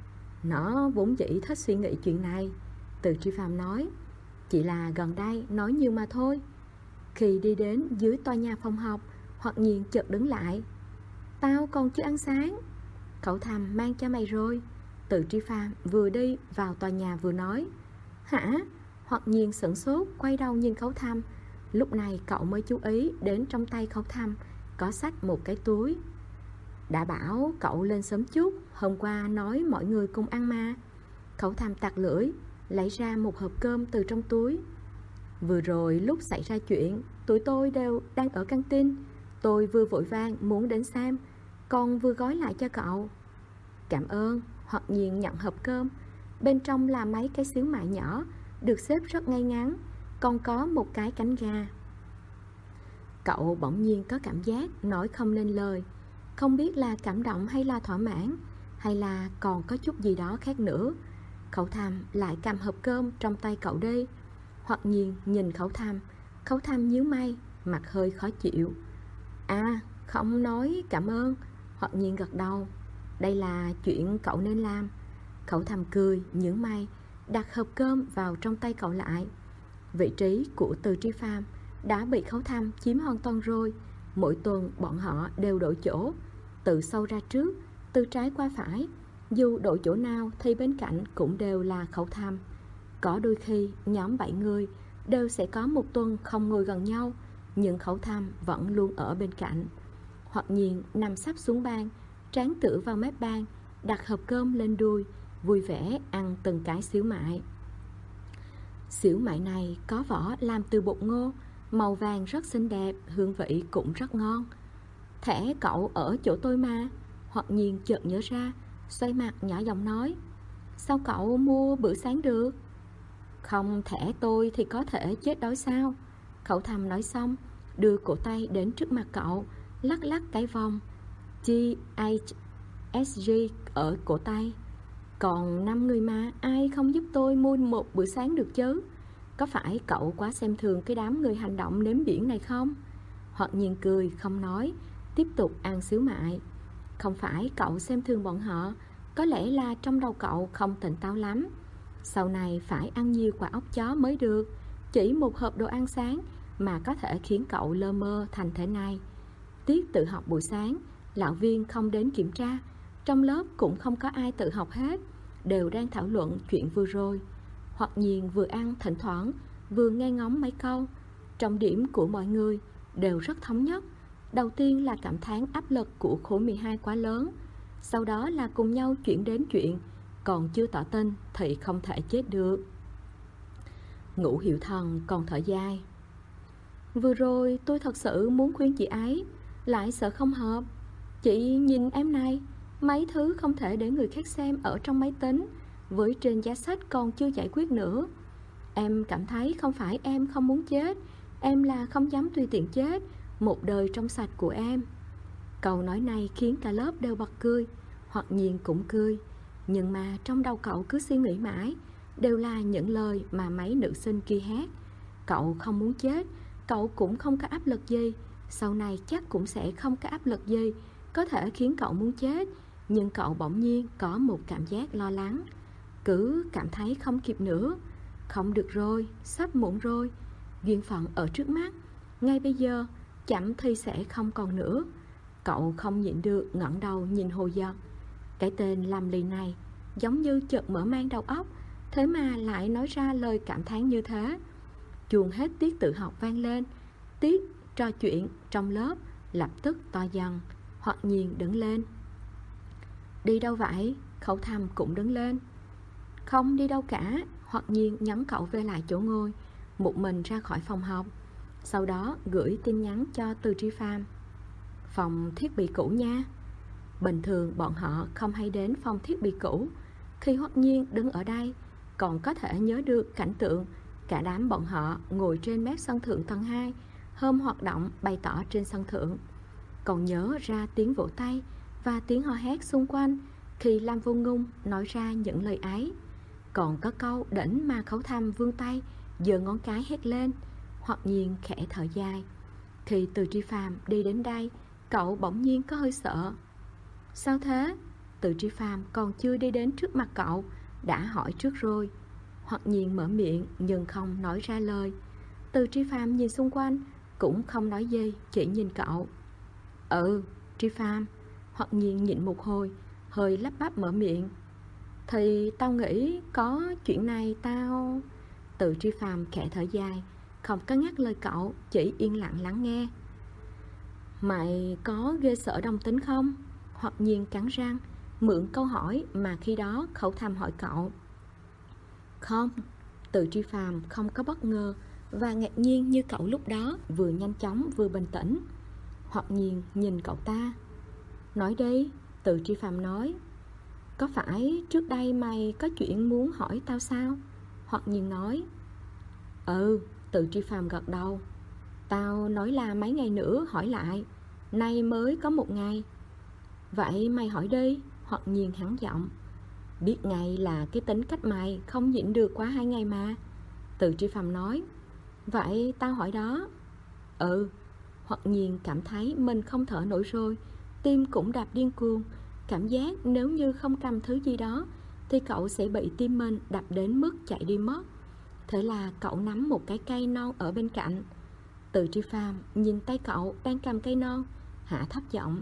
Nó vốn dĩ thích suy nghĩ chuyện này, Từ Tri Phàm nói. Chỉ là gần đây nói nhiều mà thôi. Khi đi đến dưới tòa nhà phòng học, Hoặc Nhiên chợt đứng lại. Tao còn chưa ăn sáng. Cậu thầm mang cho mày rồi. Từ Tri Phàm vừa đi vào tòa nhà vừa nói. Hả? Hoặc Nhiên sửng sốt, quay đầu nhìn Khấu Thăm. Lúc này cậu mới chú ý đến trong tay Khấu Thăm có xách một cái túi. Đã bảo cậu lên sớm chút, hôm qua nói mọi người cùng ăn mà. Khấu Thăm tặc lưỡi, lấy ra một hộp cơm từ trong túi. Vừa rồi lúc xảy ra chuyện, tụi tôi đều đang ở căng tin. Tôi vừa vội vàng muốn đến xem, còn vừa gói lại cho cậu. Cảm ơn. Hoặc Nhiên nhận hộp cơm. Bên trong là mấy cái xíu mại nhỏ, được xếp rất ngay ngắn, còn có một cái cánh gà. Cậu bỗng nhiên có cảm giác nói không nên lời. Không biết là cảm động hay là thỏa mãn, hay là còn có chút gì đó khác nữa. Khấu Thăm lại cầm hộp cơm trong tay cậu đi. Hoặc Nhiên nhìn Khấu Thăm. Khấu Thăm nhíu mày, mặt hơi khó chịu. À, không nói cảm ơn. Hoặc Nhiên gật đầu. Đây là chuyện cậu nên làm. Khấu Thăm cười, nhướng mày, đặt hộp cơm vào trong tay cậu lại. Vị trí của Từ Tri Phàm đã bị Khấu Thăm chiếm hoàn toàn rồi. Mỗi tuần bọn họ đều đổi chỗ, từ sau ra trước, từ trái qua phải. Dù đổi chỗ nào thì bên cạnh cũng đều là Khấu Thăm. Có đôi khi nhóm 7 người đều sẽ có một tuần không ngồi gần nhau, nhưng Khấu Thăm vẫn luôn ở bên cạnh. Hoặc Nhiên nằm sắp xuống bàn, trán tựa vào mép bàn, đặt hộp cơm lên đùi, vui vẻ ăn từng cái xíu mại. Xíu mại này có vỏ làm từ bột ngô, màu vàng rất xinh đẹp, hương vị cũng rất ngon. Thẻ cậu ở chỗ tôi mà. Hoặc Nhiên chợt nhớ ra, xoay mặt nhỏ giọng nói. Sao cậu mua bữa sáng được? Không thẻ tôi thì có thể chết đói sao? Khấu Thăm nói xong, đưa cổ tay đến trước mặt cậu, lắc lắc cái vòng THSG ở cổ tay. Còn 5 người mà, ai không giúp tôi mua một bữa sáng được chứ? Có phải cậu quá xem thường cái đám người hành động nếm biển này không? Hoặc Nhiên cười không nói, tiếp tục ăn xíu mại. Không phải cậu xem thường bọn họ, có lẽ là trong đầu cậu không tỉnh táo lắm. Sau này phải ăn nhiều quả óc chó mới được. Chỉ một hộp đồ ăn sáng mà có thể khiến cậu lơ mơ thành thế này. Tiết tự học buổi sáng, lão viên không đến kiểm tra, trong lớp cũng không có ai tự học hết, đều đang thảo luận chuyện vừa rồi. Hoặc Nhiên vừa ăn thỉnh thoảng vừa nghe ngóng mấy câu. Trọng điểm của mọi người đều rất thống nhất. Đầu tiên là cảm thán áp lực của khối 12 quá lớn, sau đó là cùng nhau chuyển đến chuyện còn chưa tỏ tình thì không thể chết được. Ngũ Hiệu Thần còn thở dài. Vừa rồi tôi thật sự muốn khuyên chị ấy, lại sợ không hợp. Chị nhìn em này, mấy thứ không thể để người khác xem ở trong máy tính, với trên giá sách còn chưa giải quyết nữa. Em cảm thấy không phải em không muốn chết, em là không dám tùy tiện chết một đời trong sạch của em. Câu nói này khiến cả lớp đều bật cười. Hoặc Nhiên cũng cười, nhưng mà trong đầu cậu cứ suy nghĩ mãi, đều là những lời mà mấy nữ sinh kia hát. Cậu không muốn chết, cậu cũng không có áp lực gì, sau này chắc cũng sẽ không có áp lực gì có thể khiến cậu muốn chết. Nhưng cậu bỗng nhiên có một cảm giác lo lắng, cứ cảm thấy không kịp nữa. Không được rồi, sắp muộn rồi. Duyên phận ở trước mắt, ngay bây giờ, chậm thì sẽ không còn nữa. Cậu không nhịn được ngẩng đầu nhìn Hồ Giật. Cái tên Lâm Ly này giống như chợt mở mang đầu óc, thế mà lại nói ra lời cảm thán như thế. Chuông hết tiết tự học vang lên. Tiết trò chuyện trong lớp lập tức to dần. Hoặc Nhiên đứng lên. Đi đâu vậy? Khẩu Thầm cũng đứng lên. Không đi đâu cả. Hoặc Nhiên nhấn cậu về lại chỗ ngồi, một mình ra khỏi phòng học. Sau đó gửi tin nhắn cho Từ Tri Phàm. Phòng thiết bị cũ nha. Bình thường bọn họ không hay đến phòng thiết bị cũ. Khi Hoặc Nhiên đứng ở đây, còn có thể nhớ được cảnh tượng cả đám bọn họ ngồi trên mép sân thượng tầng 2 hôm hoạt động bày tỏ trên sân thượng. Còn nhớ ra tiếng vỗ tay và tiếng hò hét xung quanh khi Lam Vô Ngung nói ra những lời ấy. Còn có câu đỉnh mà Khẩu Thầm vươn tay giơ ngón cái hét lên. Hoặc Nhiên khẽ thở dài. Khi Từ Tri Phàm đi đến đây, cậu bỗng nhiên có hơi sợ. Sao thế? Từ Tri Phàm còn chưa đi đến trước mặt cậu đã hỏi trước rồi. Hoặc Nhiên mở miệng nhưng không nói ra lời. Từ Tri Phàm nhìn xung quanh cũng không nói gì, chỉ nhìn cậu. Tri Phàm. Hoặc Nhiên nhịn một hồi, hơi lắp bắp mở miệng. Thì tao nghĩ có chuyện này tao... Từ Tri Phàm khẽ thở dài, không có ngắt lời cậu, chỉ yên lặng lắng nghe. Mày có ghê sợ đồng tính không? Hoặc Nhiên cắn răng mượn câu hỏi mà khi đó Khẩu Thầm hỏi cậu. Không. Từ Tri Phàm không có bất ngờ và ngạc nhiên như cậu lúc đó, vừa nhanh chóng vừa bình tĩnh. Hoặc Nhiên nhìn cậu ta. Nói đi. Từ Tri Phàm nói. Có phải trước đây mày có chuyện muốn hỏi tao sao? Hoặc Nhiên nói. Từ Tri Phàm gật đầu. Tao nói là mấy ngày nữa hỏi lại, nay mới có 1 ngày. Vậy mày hỏi đi. Hoặc Nhiên hắn giọng. Biết ngay là cái tính cách mày không nhịn được quá 2 ngày mà. Từ Tri Phàm nói. Vậy tao hỏi đó. Hoặc Nhiên cảm thấy mình không thở nổi rồi, tim cũng đạp điên cuồng. Cảm giác nếu như không cầm thứ gì đó thì cậu sẽ bị tim mình đập đến mức chạy đi mất. Thế là cậu nắm một cái cây non ở bên cạnh. Từ Tri Phàm nhìn tay cậu đang cầm cây non, hạ thấp giọng.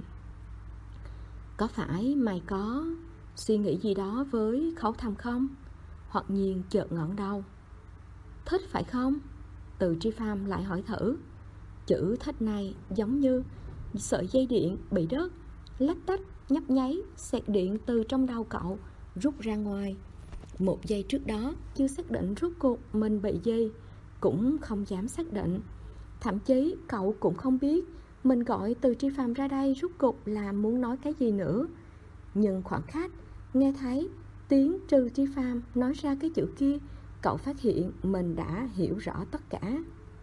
Có phải mày có suy nghĩ gì đó với Khẩu Thầm không? Hoặc Nhiên chợt ngẩng đầu. Thích phải không? Từ Tri Phàm lại hỏi thử. Chữ thích này giống như sợi dây điện bị đứt, lách tách nhấp nháy, xẹt điện từ trong đầu cậu rút ra ngoài. Một giây trước đó chưa xác định rốt cuộc mình bị gì, cũng không dám xác định. Thậm chí cậu cũng không biết mình gọi Từ Tri Phàm ra đây rốt cuộc là muốn nói cái gì nữa. Nhưng khoảng khắc nghe thấy tiếng Từ Tri Phàm nói ra cái chữ kia, cậu phát hiện mình đã hiểu rõ tất cả.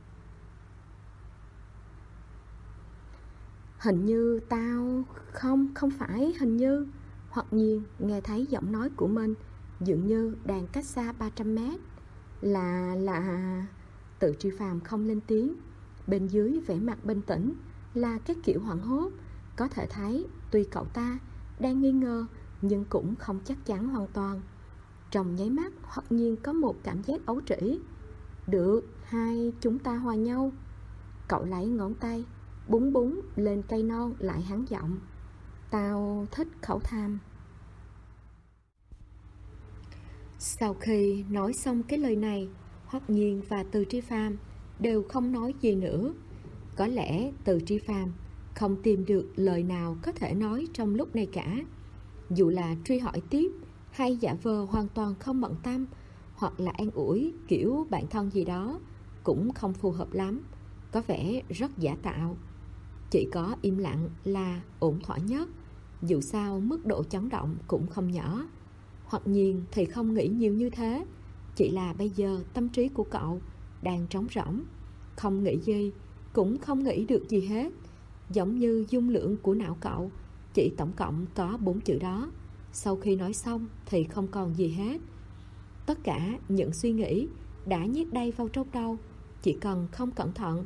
Hình như tao... Không phải hình như. Hoặc Nhiên nghe thấy giọng nói của mình dường như đang cách xa 300 mét. Là... Từ Tri Phàm không lên tiếng. Bên dưới vẻ mặt bình tĩnh là cái kiểu hoảng hốt. Có thể thấy tuy cậu ta đang nghi ngờ nhưng cũng không chắc chắn hoàn toàn. Trong nháy mắt Hoặc Nhiên có một cảm giác ấu trĩ. Được, hai chúng ta hòa nhau. Cậu lấy ngón tay búng búng lên cây non lại hắn giọng. Tao thích Khẩu Thầm. Sau khi nói xong cái lời này, Hoặc Nhiên và Từ Tri Phàm đều không nói gì nữa. Có lẽ Từ Tri Phàm không tìm được lời nào có thể nói trong lúc này cả. Dù là truy hỏi tiếp hay giả vờ hoàn toàn không bận tâm, hoặc là an ủi kiểu bạn thân gì đó, cũng không phù hợp lắm, có vẻ rất giả tạo. Chỉ có im lặng là ổn thỏa nhất. Dù sao mức độ chấn động cũng không nhỏ. Hoặc Nhiên thì không nghĩ nhiều như thế. Chỉ là bây giờ tâm trí của cậu đang trống rỗng, không nghĩ gì, cũng không nghĩ được gì hết. Giống như dung lượng của não cậu chỉ tổng cộng có 4 chữ đó. Sau khi nói xong thì không còn gì hết. Tất cả những suy nghĩ đã nhét đầy vào trong đầu, chỉ cần không cẩn thận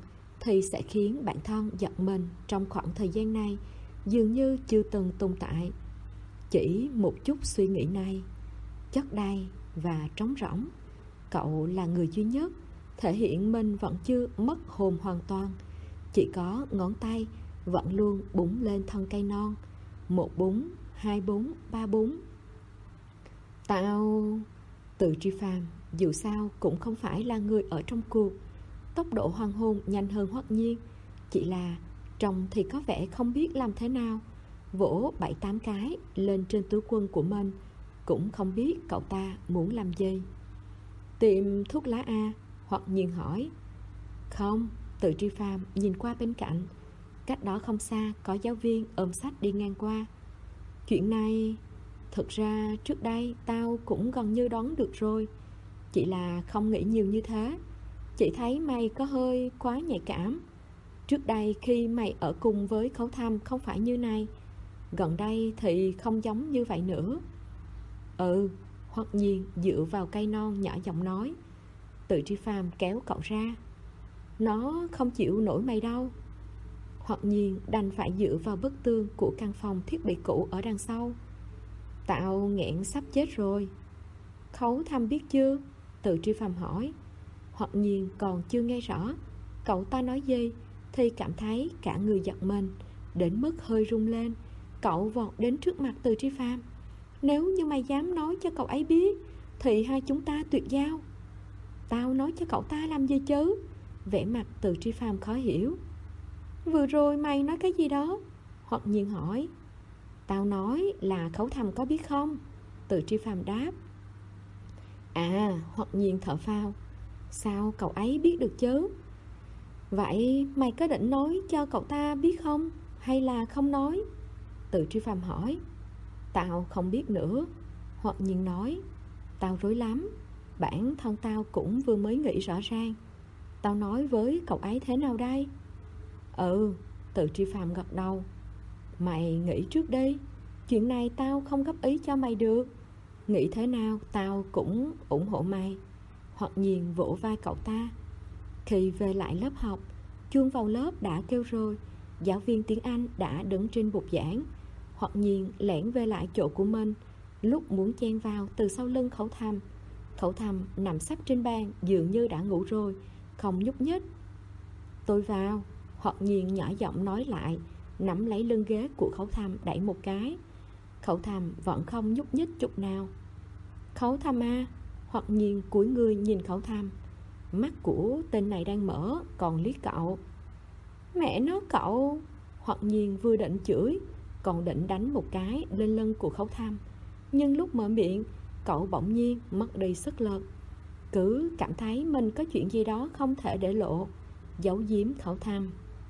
thì sẽ khiến bản thân giật mình trong khoảng thời gian này dường như chưa từng tồn tại. Chỉ một chút suy nghĩ này, chất đầy và trống rỗng. Cậu là người duy nhất thể hiện mình vẫn chưa mất hồn hoàn toàn. Chỉ có ngón tay vẫn luôn búng lên thân cây non. 1 búng, 2 búng, 3 búng. Tao... Từ Tri Phàm dù sao cũng không phải là người ở trong cuộc. Tốc độ hoàng hôn nhanh hơn Hoắc Nhiên, chỉ là trông thì có vẻ không biết làm thế nào. Vỗ 7-8 cái lên trên túi quần của mình, cũng không biết cậu ta muốn làm gì. Tiệm thuốc lá A? Hoắc Nhiên hỏi. Không. Từ Tri Phàm nhìn qua bên cạnh. Cách đó không xa có giáo viên ôm sách đi ngang qua. Chuyện này thực ra trước đây tao cũng gần như đoán được rồi, chỉ là không nghĩ nhiều như thế. Chỉ thấy mày có hơi quá nhạy cảm. Trước đây khi mày ở cùng với Khấu Thâm không phải như này, gần đây thì không giống như vậy nữa. Hoắc Nhiên dựa vào cây non nhỏ giọng nói. Từ Tri Phàm kéo cậu ra. Nó không chịu nổi mày đâu. Hoắc Nhiên đành phải dựa vào bức tường của căn phòng thiết bị cũ ở đằng sau. Tao nghẹn sắp chết rồi. Khấu Thâm biết chưa? Từ Tri Phàm hỏi. Hoắc Nhiên còn chưa nghe rõ cậu ta nói gì thì cảm thấy cả người giật mình đến mức hơi rung lên. Cậu vọt đến trước mặt Từ Tri Phàm. Nếu như mày dám nói cho cậu ấy biết thì hai chúng ta tuyệt giao. Tao nói cho cậu ta làm gì chứ? Vẻ mặt Từ Tri Phàm khó hiểu. Vừa rồi mày nói cái gì đó? Hoắc Nhiên hỏi. Tao nói là Khấu Thâm có biết không? Từ Tri Phàm đáp. Hoắc Nhiên thở phào. Sao cậu ấy biết được chứ? Vậy mày có định nói cho cậu ta biết không? Hay là không nói? Từ Tri Phàm hỏi. Tao không biết nữa. Hoắc Nhiên nói. Tao rối lắm. Bản thân tao cũng vừa mới nghĩ rõ ràng. Tao nói với cậu ấy thế nào đây? Từ Tri Phàm gật đầu. Mày nghĩ trước đi. Chuyện này tao không góp ý cho mày được. Nghĩ thế nào tao cũng ủng hộ mày. Hoắc Nhiên vỗ vai cậu ta. Khi về lại lớp học, chuông vào lớp đã kêu rồi. Giáo viên tiếng Anh đã đứng trên bục giảng. Hoắc Nhiên lẻn về lại chỗ của mình. Lúc muốn chen vào từ sau lưng Khấu Thâm. Khấu Thâm nằm sấp trên bàn, dường như đã ngủ rồi, không nhúc nhích. Tôi vào. Hoắc Nhiên nhỏ giọng nói lại, nắm lấy lưng ghế của Khấu Thâm đẩy một cái. Khấu Thâm vẫn không nhúc nhích chút nào. Khấu Thâm à? Hoắc Nhiên cúi người nhìn Khấu Thâm. Mắt của tên này đang mở, còn liếc cậu. Mẹ nó cậu! Hoắc Nhiên vừa định chửi, còn định đánh một cái lên lưng của Khấu Thâm. Nhưng lúc mở miệng, cậu bỗng nhiên mất đi sức lực. Cứ cảm thấy mình có chuyện gì đó không thể để lộ, giấu giếm Khấu Thâm.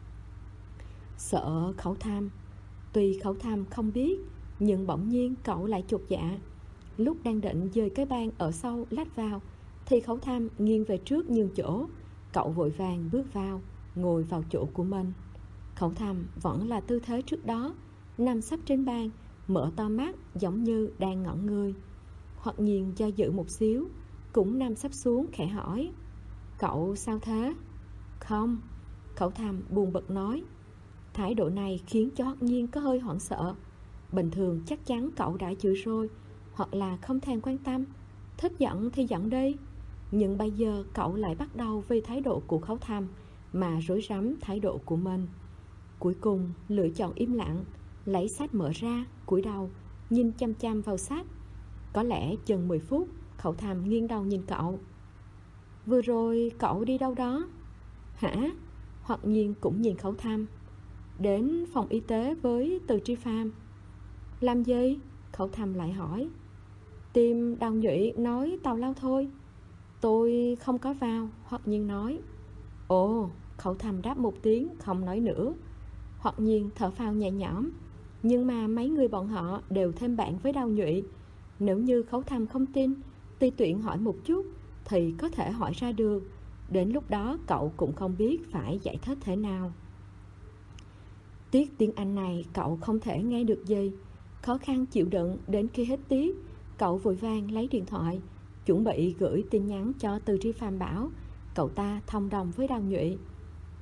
Sợ Khấu Thâm. Tuy Khấu Thâm không biết, nhưng bỗng nhiên cậu lại chột dạ. Lúc đang định dời cái bàn ở sau lách vào thì Khấu Thâm nghiêng về trước nhường chỗ. Cậu vội vàng bước vào, ngồi vào chỗ của mình. Khấu Thâm vẫn là tư thế trước đó, nằm sấp trên bàn, mở to mắt giống như đang ngẩn người. Hoắc Nhiên do dự một xíu, cũng nằm sấp xuống khẽ hỏi. Cậu sao thế? Không. Khấu Thâm buồn bực nói. Thái độ này khiến cho Hoắc Nhiên có hơi hoảng sợ. Bình thường chắc chắn cậu đã chửi rồi, hoặc là không thèm quan tâm. Thích giận thì giận đi. Nhưng bây giờ cậu lại bắt đầu vì thái độ của Khấu Thâm mà rối rắm thái độ của mình. Cuối cùng lựa chọn im lặng, lấy sách mở ra, cúi đầu nhìn chăm chăm vào sách. Có lẽ chừng 10 phút, Khấu Thâm nghiêng đầu nhìn cậu. Vừa rồi cậu đi đâu đó? Hả? Hoắc Nhiên cũng nhìn Khấu Thâm. Đến phòng y tế với Từ Tri Phàm. Làm gì? Khấu Thâm lại hỏi. Tìm Đào Nhụy nói tào lao thôi. Tôi không có vào. Hoắc Nhiên nói. Ồ. Khấu Thâm đáp một tiếng, không nói nữa. Hoắc Nhiên thở phào nhẹ nhõm. Nhưng mà mấy người bọn họ đều thêm bạn với Đào Nhụy. Nếu như Khấu Thâm không tin, tùy tiện hỏi một chút thì có thể hỏi ra được. Đến lúc đó cậu cũng không biết phải giải thích thế nào. Tiết tiếng Anh này cậu không thể nghe được gì. Khó khăn chịu đựng đến khi hết tiết, cậu vội vàng lấy điện thoại, chuẩn bị gửi tin nhắn cho Từ Tri Phàm bảo cậu ta thông đồng với Đào Nhụy.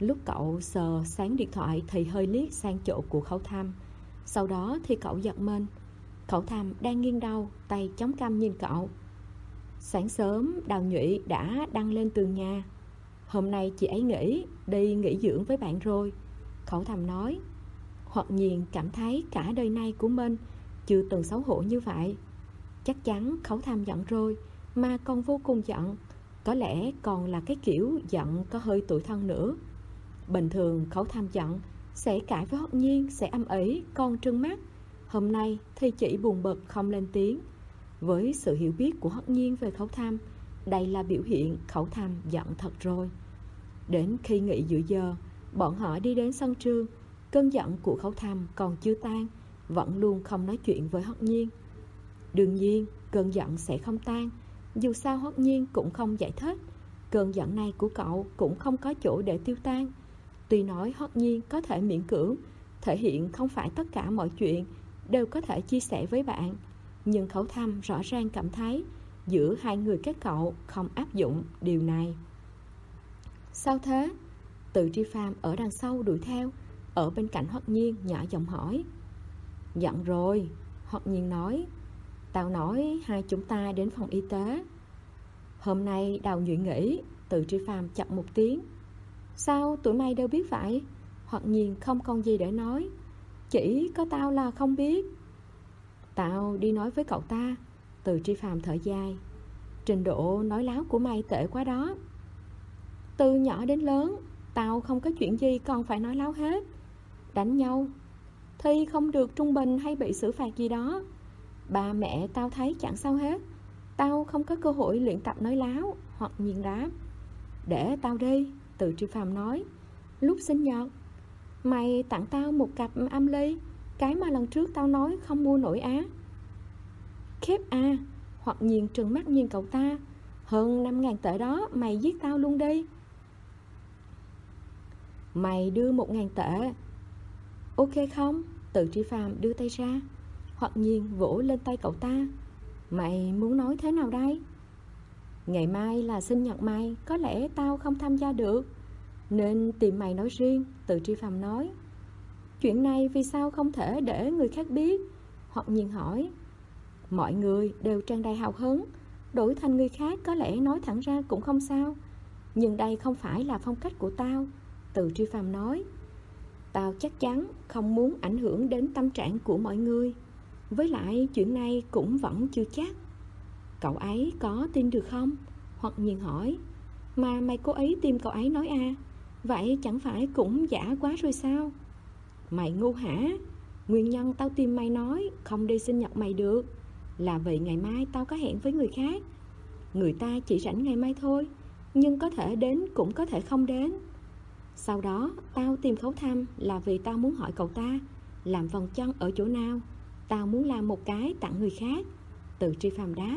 Lúc cậu sờ sáng điện thoại thì hơi liếc sang chỗ của Khẩu Tham. Sau đó thì cậu giật mình. Khẩu Tham đang nghiêng đầu, tay chống cằm nhìn cậu. Sáng sớm Đào Nhụy đã đăng lên tường nhà. Hôm nay chị ấy đi nghỉ dưỡng với bạn rồi, Khẩu Tham nói. Hoặc nhiên cảm thấy cả đời này của mình chưa từng xấu hổ như vậy. Chắc chắn Khẩu Tham giận rồi, mà còn vô cùng giận. Có lẽ còn là cái kiểu giận có hơi tủi thân nữa. Bình thường Khẩu Tham giận sẽ cãi với Hoắc Nhiên, sẽ âm ỉ, còn trừng mắt. Hôm nay thì chỉ buồn bực không lên tiếng. Với sự hiểu biết của Hoắc Nhiên về Khẩu Tham, đây là biểu hiện Khẩu Tham giận thật rồi. Đến khi nghỉ giữa giờ, bọn họ đi đến sân trường. Cơn giận của Khẩu Tham còn chưa tan, vẫn luôn không nói chuyện với Hoắc Nhiên. Đương nhiên cơn giận sẽ không tan. Dù sao Hoắc Nhiên cũng không giải thích. Cơn giận này của cậu cũng không có chỗ để tiêu tan. Tuy nói Hoắc Nhiên có thể miễn cưỡng thể hiện không phải tất cả mọi chuyện đều có thể chia sẻ với bạn, nhưng Khẩu Tham rõ ràng cảm thấy giữa hai người các cậu không áp dụng điều này. Sao thế? Từ Tri Phàm ở đằng sau đuổi theo, ở bên cạnh Hoắc Nhiên nhỏ giọng hỏi. Giận rồi, Hoắc Nhiên nói. Tao nói hai chúng ta đến phòng y tế. Hôm nay Đào Nhụy nghỉ. Từ Tri Phàm chậm một tiếng. Sao tụi mày đều biết vậy? Hoắc Nhiên không còn gì để nói. Chỉ có tao là không biết. Tao đi nói với cậu ta. Từ Tri Phàm thở dài. Trình độ nói láo của mày tệ quá đó. Từ nhỏ đến lớn, tao không có chuyện gì còn phải nói láo hết. Đánh nhau thì không được trung bình hay bị xử phạt gì đó. Ba mẹ tao thấy chẳng sao hết. Tao không có cơ hội luyện tập nói láo. Hoặc Nhiên đáp. Để tao đi, Từ Tri Phàm nói. Lúc sinh nhật mày tặng tao một cặp âm ly, cái mà lần trước tao nói không mua nổi á. Khiếp à, Hoặc Nhiên trừng mắt nhìn cậu ta. Hơn 5.000 tệ đó mày giết tao luôn đi. Mày đưa 1.000 tệ. Ok không? Từ Tri Phàm đưa tay ra. Hoặc Nhiên vỗ lên tay cậu ta. Mày muốn nói thế nào đây? Ngày mai là sinh nhật mày, có lẽ tao không tham gia được, nên tìm mày nói riêng, Từ Tri Phàm nói. Chuyện này vì sao không thể để người khác biết? Hoặc Nhiên hỏi. Mọi người đều tràn đầy hào hứng, đổi thành người khác có lẽ nói thẳng ra cũng không sao. Nhưng đây không phải là phong cách của tao, Từ Tri Phàm nói. Tao chắc chắn không muốn ảnh hưởng đến tâm trạng của mọi người. Với lại chuyện này cũng vẫn chưa chắc. Cậu ấy có tin được không? Hoặc Nhiên hỏi. Mà mày cố ý tìm cậu ấy nói à? Vậy chẳng phải cũng giả quá rồi sao? Mày ngu hả? Nguyên nhân tao tìm mày nói không đi sinh nhật mày được là vì ngày mai tao có hẹn với người khác. Người ta chỉ rảnh ngày mai thôi, nhưng có thể đến cũng có thể không đến. Sau đó tao tìm Khẩu Tham là vì tao muốn hỏi cậu ta làm vòng chân ở chỗ nào. Tao muốn làm một cái tặng người khác, Từ Tri Phàm đáp.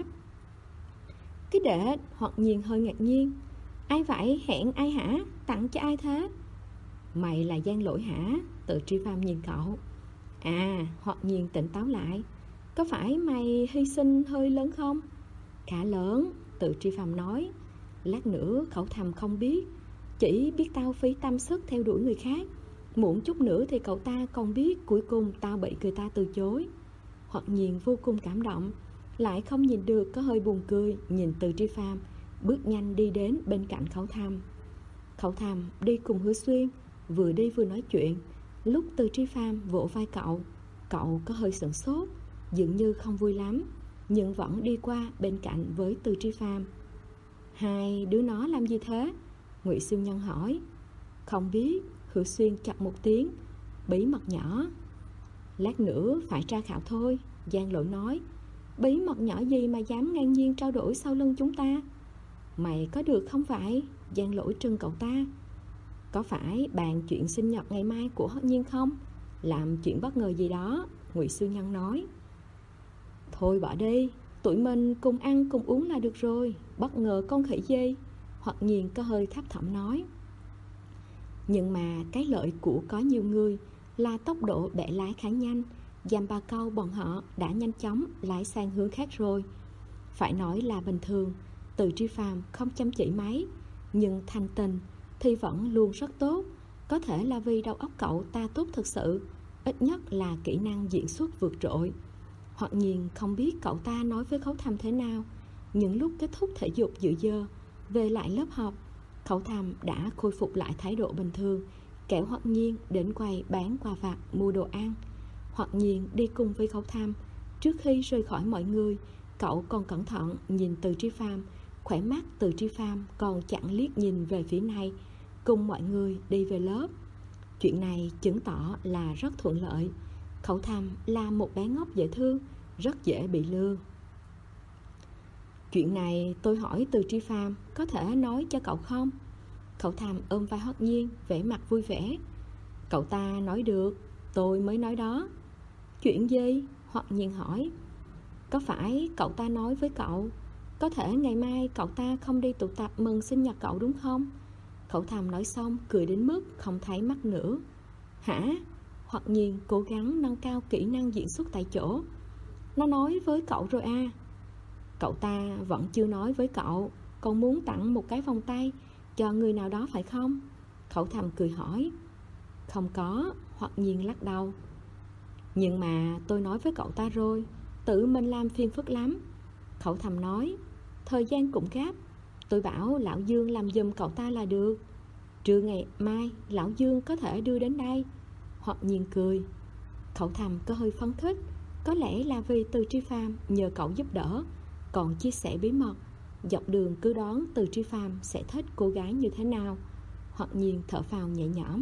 Cái đệ, Hoặc Nhiên hơi ngạc nhiên. Ai vậy? Hẹn ai hả? Tặng cho ai thế? Mày là Giang Lỗi hả? Từ Tri Phàm nhìn cậu. À, Hoặc Nhiên tỉnh táo lại. Có phải mày hy sinh hơi lớn không? Khá lớn, Từ Tri Phàm nói. Lát nữa Khẩu Tham không biết, chỉ biết tao phí tâm sức theo đuổi người khác. Muộn chút nữa thì cậu ta còn biết cuối cùng tao bị người ta từ chối. Hoặc Nhiên vô cùng cảm động, lại không nhìn được có hơi buồn cười, nhìn Từ Tri Phàm bước nhanh đi đến bên cạnh Khẩu Tham. Khẩu Tham đi cùng Hứa Xuyên, vừa đi vừa nói chuyện. Lúc Từ Tri Phàm vỗ vai cậu, cậu có hơi sửng sốt, dường như không vui lắm, nhưng vẫn đi qua bên cạnh với Từ Tri Phàm. Hai đứa nó làm gì thế? Ngụy Siêu Nhân hỏi. Không biết, Hứa Xuyên chặt một tiếng. Bí mật nhỏ. Lát nữa phải tra khảo thôi, Giang Lỗi nói. Bí mật nhỏ gì mà dám ngang nhiên trao đổi sau lưng chúng ta? Mày có được không vậy? Giang Lỗi trừng cậu ta. Có phải bàn chuyện sinh nhật ngày mai của Hoắc Nhiên không? Làm chuyện bất ngờ gì đó, Ngụy Siêu Nhân nói. Thôi bỏ đi, tụi mình cùng ăn cùng uống là được rồi, bất ngờ con khỉ gì? Hoắc Nhiên có hơi thấp thỏm nói. Nhưng mà cái lợi của có nhiều người là tốc độ bẻ lái khá nhanh. Dăm ba câu bọn họ đã nhanh chóng lái sang hướng khác rồi. Phải nói là bình thường, Từ Tri Phàm không chăm chỉ mấy, nhưng thanh tình thì vẫn luôn rất tốt. Có thể là vì đầu óc cậu ta tốt thực sự, ít nhất là kỹ năng diễn xuất vượt trội. Hoặc nhiên không biết cậu ta nói với Khấu Thầm thế nào. Những lúc kết thúc thể dục dự giờ, về lại lớp học, Khấu Thầm đã khôi phục lại thái độ bình thường, kéo Hoặc nhiên đến quầy bán quà vặt mua đồ ăn. Hoặc nhiên đi cùng với Khấu Thầm. Trước khi rời khỏi mọi người, cậu còn cẩn thận nhìn Từ Tri Phàm. Khỏe mắt Từ Tri Phàm còn chẳng liếc nhìn về phía này, cùng mọi người đi về lớp. Chuyện này chứng tỏ là rất thuận lợi. Khấu Thầm là một bé ngốc dễ thương, rất dễ bị lừa. Chuyện này tôi hỏi Từ Tri Phàm có thể nói cho cậu không? Khấu Thầm ôm vai Hoặc nhiên, vẻ mặt vui vẻ. Cậu ta nói được, tôi mới nói đó. Chuyện gì? Hoặc nhiên hỏi. Có phải cậu ta nói với cậu có thể ngày mai cậu ta không đi tụ tập mừng sinh nhật cậu đúng không? Khấu Thầm nói xong cười đến mức không thấy mắt nữa. Hả? Hoặc nhiên cố gắng nâng cao kỹ năng diễn xuất tại chỗ. Nó nói với cậu rồi à? Cậu ta vẫn chưa nói với cậu, còn muốn tặng một cái vòng tay cho người nào đó phải không? Khấu Thầm cười hỏi. Không có. Hoặc nhiên lắc đầu. Nhưng mà tôi nói với cậu ta rồi, tự mình làm phiền phức lắm. Khấu Thầm nói. Thời gian cũng gấp, tôi bảo Lão Dương làm giùm cậu ta là được. Trưa ngày mai Lão Dương có thể đưa đến đây. Hoặc nhiên cười. Khấu Thầm có hơi phấn khích. Có lẽ là vì Từ Tri Phàm nhờ cậu giúp đỡ, còn chia sẻ bí mật. Dọc đường cứ đoán Từ Tri Phàm sẽ thích cô gái như thế nào. Hoặc nhiên thở phào nhẹ nhõm.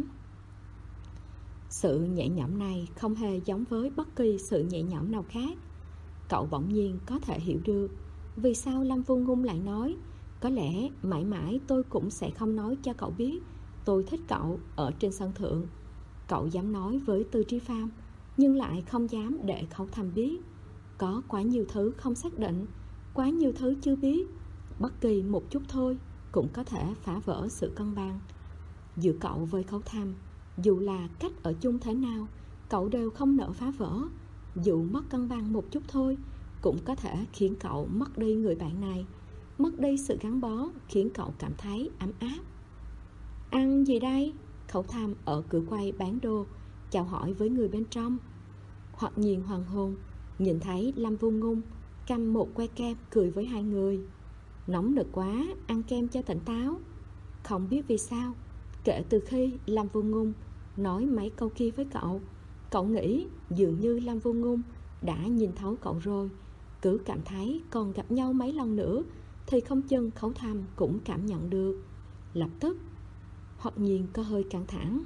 Sự nhẹ nhõm này không hề giống với bất kỳ sự nhẹ nhõm nào khác. Cậu bỗng nhiên có thể hiểu được vì sao Lâm Vô Ngôn lại nói có lẽ mãi mãi tôi cũng sẽ không nói cho cậu biết tôi thích cậu ở trên sân thượng. Cậu dám nói với Từ Tri Phàm, nhưng lại không dám để Khấu Thầm biết. Có quá nhiều thứ không xác định, quá nhiều thứ chưa biết. Bất kỳ một chút thôi cũng có thể phá vỡ sự cân bằng giữa cậu với Khấu Thầm. Dù là cách ở chung thế nào, cậu đều không nỡ phá vỡ. Dù mất cân bằng một chút thôi cũng có thể khiến cậu mất đi người bạn này, mất đi sự gắn bó, khiến cậu cảm thấy ấm áp. Ăn gì đây? Khấu Thầm ở cửa quầy bán đồ chào hỏi với người bên trong. Hoặc nhiên hoàng hôn nhìn thấy Lâm Vô Ngôn cầm một que kem cười với hai người. Nóng nực quá, ăn kem cho tỉnh táo. Không biết vì sao, kể từ khi Lâm Vô Ngôn nói mấy câu kia với cậu nghĩ dường như Lâm Vô Ngôn đã nhìn thấu cậu rồi. Cứ cảm thấy còn gặp nhau mấy lần nữa thì không chừng Khấu Thầm cũng cảm nhận được. Lập tức Hoặc nhiên có hơi căng thẳng.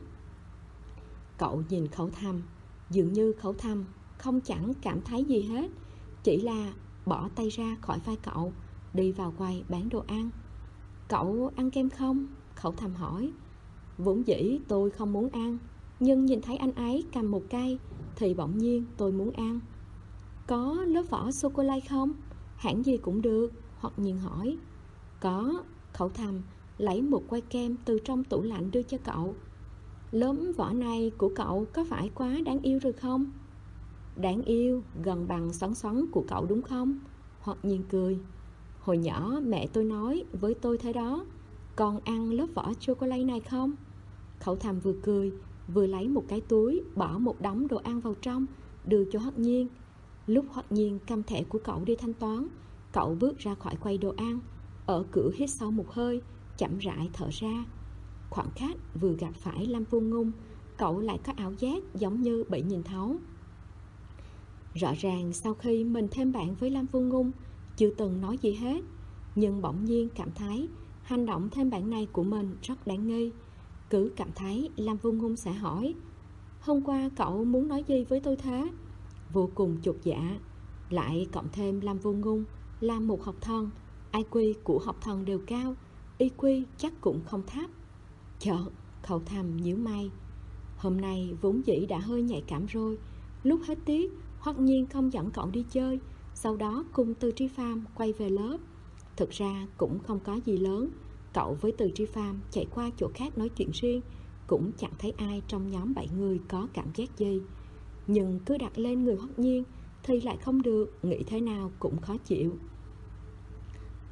Cậu nhìn Khấu Thầm, dường như Khấu Thầm không chẳng cảm thấy gì hết, chỉ là bỏ tay ra khỏi vai cậu, đi vào quầy bán đồ ăn. Cậu ăn kem không? Khấu Thầm hỏi. Vốn dĩ tôi không muốn ăn, nhưng nhìn thấy anh ấy cầm một cây thì bỗng nhiên tôi muốn ăn. Có lớp vỏ sô-cô-la không? Hãng gì cũng được. Hoặc nhiên hỏi. Có. Khấu Thầm lấy một que kem từ trong tủ lạnh đưa cho cậu. Lớp vỏ này của cậu có phải quá đáng yêu rồi không? Đáng yêu gần bằng xoắn xoắn của cậu đúng không? Hoặc nhiên cười. Hồi nhỏ mẹ tôi nói với tôi thế đó. Còn ăn lớp vỏ chocolate này không? Khấu Thầm vừa cười vừa lấy một cái túi, bỏ một đống đồ ăn vào trong, đưa cho Hoặc nhiên. Lúc Hoặc nhiên cầm thẻ của cậu đi thanh toán, cậu bước ra khỏi quầy đồ ăn, ở cửa hít sâu một hơi, chậm rãi thở ra. Khoảng khắc vừa gặp phải Lâm Vô Ngôn, cậu lại có ảo giác giống như bị nhìn thấu. Rõ ràng sau khi mình thêm bạn với Lâm Vô Ngôn chưa từng nói gì hết, nhưng bỗng nhiên cảm thấy hành động thêm bạn này của mình rất đáng nghi. Cứ cảm thấy Lâm Vô Ngôn sẽ hỏi, hôm qua cậu muốn nói gì với tôi thế? Vô cùng chột dạ. Lại cộng thêm Lâm Vô Ngôn là một học thần, IQ của học thần đều cao, EQ chắc cũng không thấp. Chợt Khấu Thầm nhíu mày. Hôm nay vốn dĩ đã hơi nhạy cảm rồi. Lúc hết tiết, Hoặc nhiên không dẫn cậu đi chơi, sau đó cùng Từ Tri Phàm quay về lớp. Thực ra cũng không có gì lớn. Cậu với Từ Tri Phàm chạy qua chỗ khác nói chuyện riêng, cũng chẳng thấy ai trong nhóm 7 người có cảm giác gì. Nhưng cứ đặt lên người Hoặc nhiên thì lại không được, nghĩ thế nào cũng khó chịu.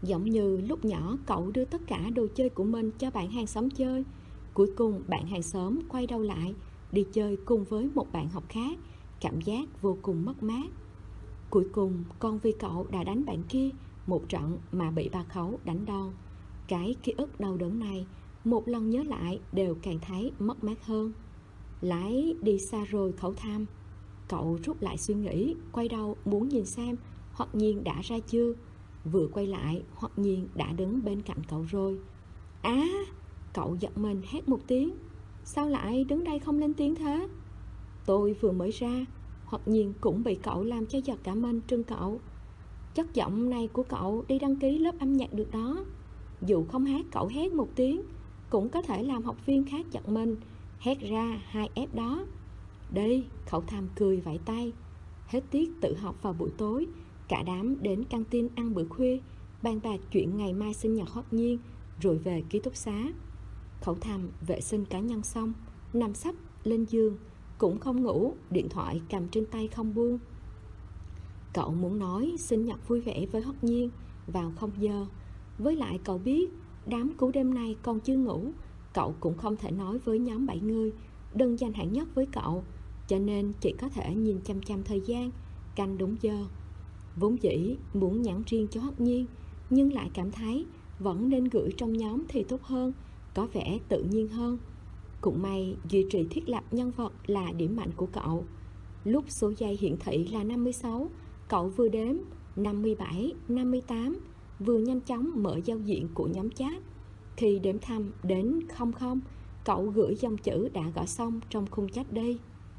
Giống như lúc nhỏ cậu đưa tất cả đồ chơi của mình cho bạn hàng xóm chơi. Cuối cùng bạn hàng xóm quay đầu lại đi chơi cùng với một bạn học khác, cảm giác vô cùng mất mát. Cuối cùng còn vì cậu đã đánh bạn kia một trận mà bị bà Khấu đánh đòn. Cái ký ức đau đớn này một lần nhớ lại đều càng thấy mất mát hơn. Lái đi xa rồi Khấu Tham. Cậu rút lại suy nghĩ, quay đầu muốn nhìn xem Hoắc Nhiên đã ra chưa. Vừa quay lại, Hoắc Nhiên đã đứng bên cạnh cậu rồi. Á! Cậu giật mình hét một tiếng. Sao lại đứng đây không lên tiếng thế? Tôi vừa mới ra. Hoắc Nhiên cũng bị cậu làm cho giật cả mình trưng cậu. Chất giọng này của cậu đi đăng ký lớp âm nhạc được đó. Dù không hát cậu hét một tiếng cũng có thể làm học viên khác giật mình, hét ra 2F đó. Đây, Khấu Tham cười vẫy tay. Hết tiết tự học vào buổi tối, cả đám đến căng tin ăn bữa khuya, bàn bạc chuyện ngày mai sinh nhật Hoắc Nhiên, rồi về ký túc xá. Khấu Tham vệ sinh cá nhân xong, nằm sấp lên giường, cũng không ngủ, điện thoại cầm trên tay không buông. Cậu muốn nói sinh nhật vui vẻ với Hoắc Nhiên vào 0 giờ. Với lại cậu biết đám cú đêm này còn chưa ngủ, cậu cũng không thể nói với nhóm 7 người đừng dành hạng nhất với cậu, cho nên chỉ có thể nhìn chăm chăm thời gian, canh đúng giờ. Vốn dĩ muốn nhắn riêng cho Hoắc Nhiên, nhưng lại cảm thấy vẫn nên gửi trong nhóm thì tốt hơn, có vẻ tự nhiên hơn. Cũng may duy trì thiết lập nhân vật là điểm mạnh của cậu. Lúc số giây hiển thị là 56, cậu vừa đếm 57, 58, vừa nhanh chóng mở giao diện của nhóm chat. Khi đếm thăm đến 00, cậu gửi dòng chữ đã gõ xong trong khung chat đây.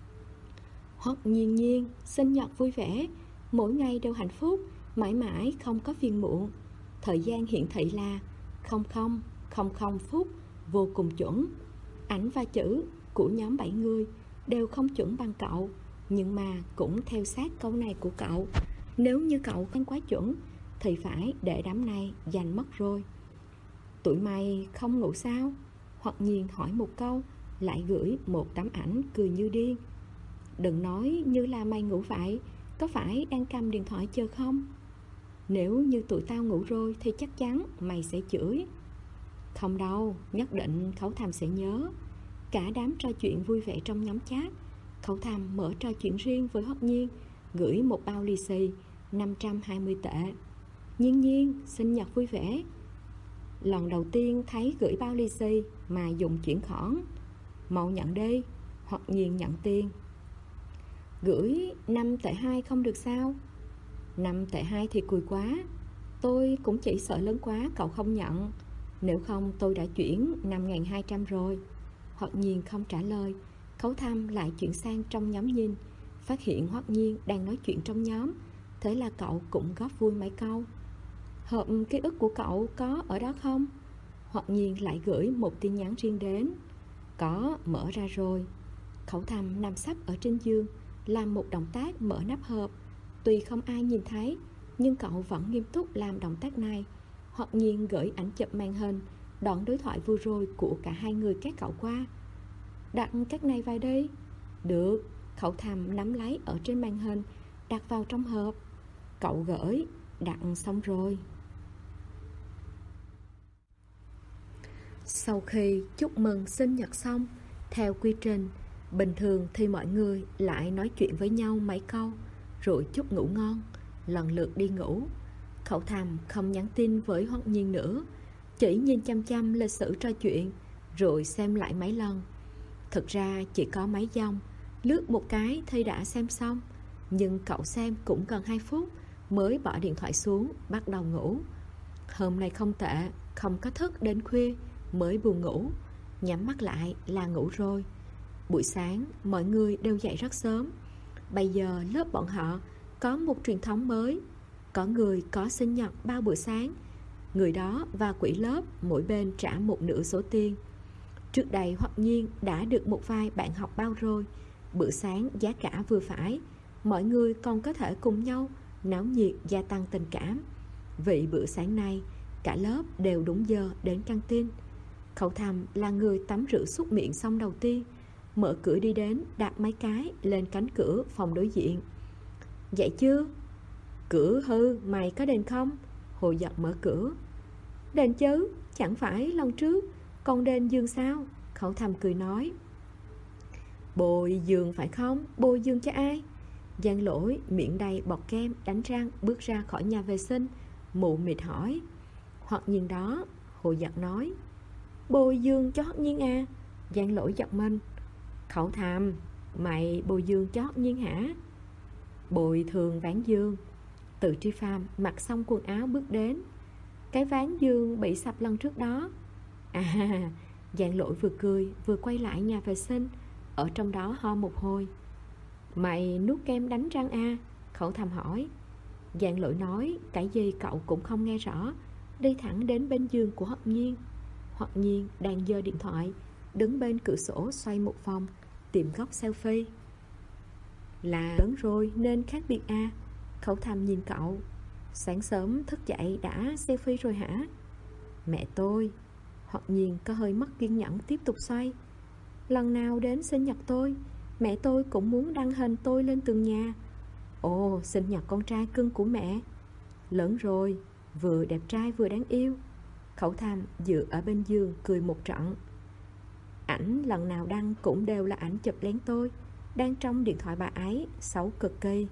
Hoắc Nhiên Nhiên, sinh nhật vui vẻ, mỗi ngày đều hạnh phúc, mãi mãi không có phiền muộn. Thời gian hiển thị là 00:00 phút, vô cùng chuẩn. Ảnh và chữ của nhóm 7 người đều không chuẩn bằng cậu, nhưng mà cũng theo sát câu này của cậu. Nếu như cậu không quá chuẩn thì phải để đám này giành mất rồi. Tụi mày không ngủ sao? Hoắc Nhiên hỏi một câu, lại gửi một tấm ảnh cười như điên. Đừng nói như là mày ngủ vậy, có phải đang cầm điện thoại chờ không? Nếu như tụi tao ngủ rồi thì chắc chắn mày sẽ chửi. Không đâu, nhất định Khấu Tham sẽ nhớ. Cả đám trò chuyện vui vẻ trong nhóm chat. Khấu Tham mở trò chuyện riêng với Hoắc Nhiên, gửi một bao lì xì 520 tệ. Nhiên Nhiên, sinh nhật vui vẻ. Lần đầu tiên thấy gửi bao lì xì mà dùng chuyển khoản. Mau nhận đi. Hoắc Nhiên nhận tiền. Gửi 5 tệ 2 không được sao? 5 tệ 2 thì cùi quá. Tôi cũng chỉ sợ lớn quá cậu không nhận. Nếu không tôi đã chuyển 5.200 rồi. Hoắc Nhiên không trả lời. Khấu Tham lại chuyển sang trong nhóm nhìn, phát hiện Hoắc Nhiên đang nói chuyện trong nhóm. Thế là cậu cũng góp vui mấy câu. Hộp ký ức của cậu có ở đó không? Hoắc Nhiên lại gửi một tin nhắn riêng đến. Có, mở ra rồi. Khấu Tham nằm sấp ở trên giường, làm một động tác mở nắp hộp. Tuy không ai nhìn thấy, nhưng cậu vẫn nghiêm túc làm động tác này. Hoắc Nhiên gửi ảnh chụp màn hình đoạn đối thoại vừa rồi của cả hai người các cậu qua. Đặt các này vào đây. Được. Khấu Tham nắm lấy ở trên màn hình, đặt vào trong hộp. Cậu gửi, đặt xong rồi. Sau khi chúc mừng sinh nhật xong, theo quy trình bình thường thì mọi người lại nói chuyện với nhau mấy câu, rồi chúc ngủ ngon, lần lượt đi ngủ. Khấu Tham không nhắn tin với Hoắc Nhiên nữa, chỉ nhìn chăm chăm lịch sử trò chuyện, rồi xem lại mấy lần. Thực ra chỉ có mấy dòng, lướt một cái thì đã xem xong. Nhưng cậu xem cũng gần 2 phút mới bỏ điện thoại xuống, bắt đầu ngủ. Hôm nay không tệ, không có thức đến khuya mới buồn ngủ. Nhắm mắt lại là ngủ rồi. Buổi sáng mọi người đều dậy rất sớm. Bây giờ lớp bọn họ có một truyền thống mới. Có người có sinh nhật bao bữa sáng, người đó và quỹ lớp mỗi bên trả một nửa số tiền. Trước đây Hoắc Nhiên đã được một vài bạn học bao rồi. Bữa sáng giá cả vừa phải, mọi người còn có thể cùng nhau náo nhiệt gia tăng tình cảm. Vì bữa sáng này cả lớp đều đúng giờ đến căng tin. Khấu Tham là người tắm rửa súc miệng xong đầu tiên, mở cửa đi đến, đạp mấy cái lên cánh cửa phòng đối diện. Dậy chưa? Cửa hư, mày có đền không? Hồ Giật mở cửa. Đền chứ, chẳng phải lần trước con đền giường sao? Khẩu Thầm cười nói. Bồi giường phải không? Bồi giường cho ai? Giang Lỗi miệng đầy bọt kem đánh răng bước ra khỏi nhà vệ sinh, mụ mịt hỏi. Hoặc nhiên đó. Hồ Giật nói. Bồi giường cho Hoặc nhiên à? Giang Lỗi giật mình. Khẩu Thầm, mày bồi giường cho Hoặc nhiên hả? Bồi thường ván giường. Từ Tri Phàm mặc xong quần áo bước đến. Cái ván giường bị sập lần trước đó. À, Giang Lỗi vừa cười vừa quay lại nhà vệ sinh, ở trong đó ho một hồi. Mày nuốt kem đánh răng à? Khẩu Thầm hỏi. Giang Lỗi nói cái gì cậu cũng không nghe rõ, đi thẳng đến bên giường của Hoặc nhiên. Hoặc nhiên đang giơ điện thoại, đứng bên cửa sổ xoay một vòng, tìm góc selfie. Là lớn rồi nên khác biệt à? Khẩu Thầm nhìn cậu. Sáng sớm thức dậy đã selfie rồi hả? Mẹ tôi. Hoặc nhiên có hơi mất kiên nhẫn tiếp tục xoay. Lần nào đến sinh nhật tôi, mẹ tôi cũng muốn đăng hình tôi lên tường nhà. Ồ, sinh nhật con trai cưng của mẹ. Lớn rồi, vừa đẹp trai vừa đáng yêu. Khẩu Thầm dựa ở bên giường cười một trận. Ảnh lần nào đăng cũng đều là ảnh chụp lén tôi, đang trong điện thoại bà ấy, xấu cực kỳ.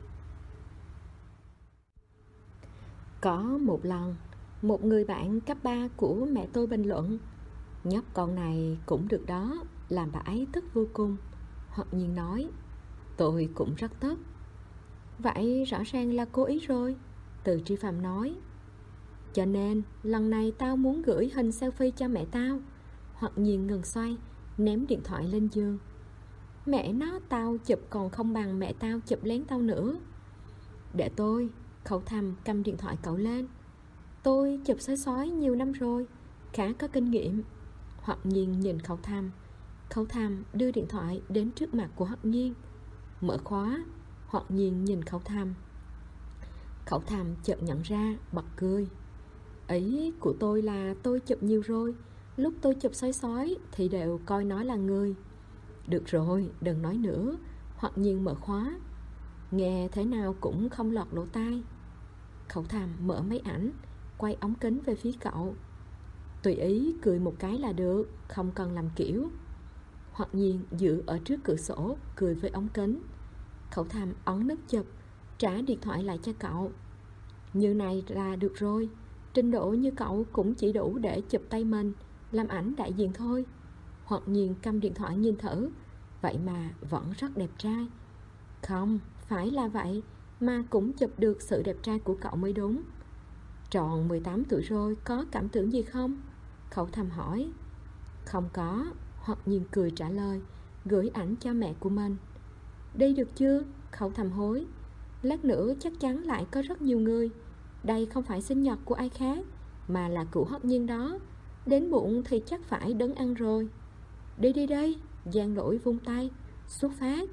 Có một lần, một người bạn cấp 3 của mẹ tôi bình luận, nhóc con này cũng được đó, làm bà ấy tức vô cùng. Hoặc nhiên nói. Tôi cũng rất tức. Vậy rõ ràng là cố ý rồi. Từ Tri Phàm nói. Cho nên lần này tao muốn gửi hình selfie cho mẹ tao. Hoặc nhiên ngừng xoay, ném điện thoại lên giường. Mẹ nó, tao chụp còn không bằng mẹ tao chụp lén tao nữa. Để tôi. Khẩu Thầm cầm điện thoại cậu lên. Tôi chụp sói nhiều năm rồi, khá có kinh nghiệm. Hoặc nhiên nhìn Khẩu Thầm. Khẩu Thầm đưa điện thoại đến trước mặt của Hoặc nhiên, mở khóa. Hoặc nhiên nhìn Khẩu Thầm. Khẩu Thầm chợt nhận ra, bật cười. Ý của tôi là tôi chụp nhiều rồi, lúc tôi chụp sói thì đều coi nó là người. Được rồi, đừng nói nữa. Hoặc nhiên mở khóa. Nghe thế nào cũng không lọt lỗ tai. Khẩu Thầm mở máy ảnh, quay ống kính về phía cậu. Tùy ý cười một cái là được, không cần làm kiểu. Hoặc nhiên dựa ở trước cửa sổ, cười với ống kính. Khẩu Thầm ấn nút chụp, trả điện thoại lại cho cậu. Như này là được rồi, trình độ như cậu cũng chỉ đủ để chụp tay mình, làm ảnh đại diện thôi. Hoặc nhiên cầm điện thoại nhìn thử, vậy mà vẫn rất đẹp trai. Không, phải là vậy, mà cũng chụp được sự đẹp trai của cậu mới đúng. Tròn 18 tuổi rồi, có cảm tưởng gì không? Khẩu Thầm hỏi. Không có. Hoặc nhiên cười trả lời, gửi ảnh cho mẹ của mình. Đi được chưa? Khẩu Thầm hối. Lát nữa chắc chắn lại có rất nhiều người. Đây không phải sinh nhật của ai khác, mà là của Hoặc nhiên đó. Đến muộn thì chắc phải đấng ăn rồi. Đi đi đây. Giang Lỗi vung tay. Xuất phát.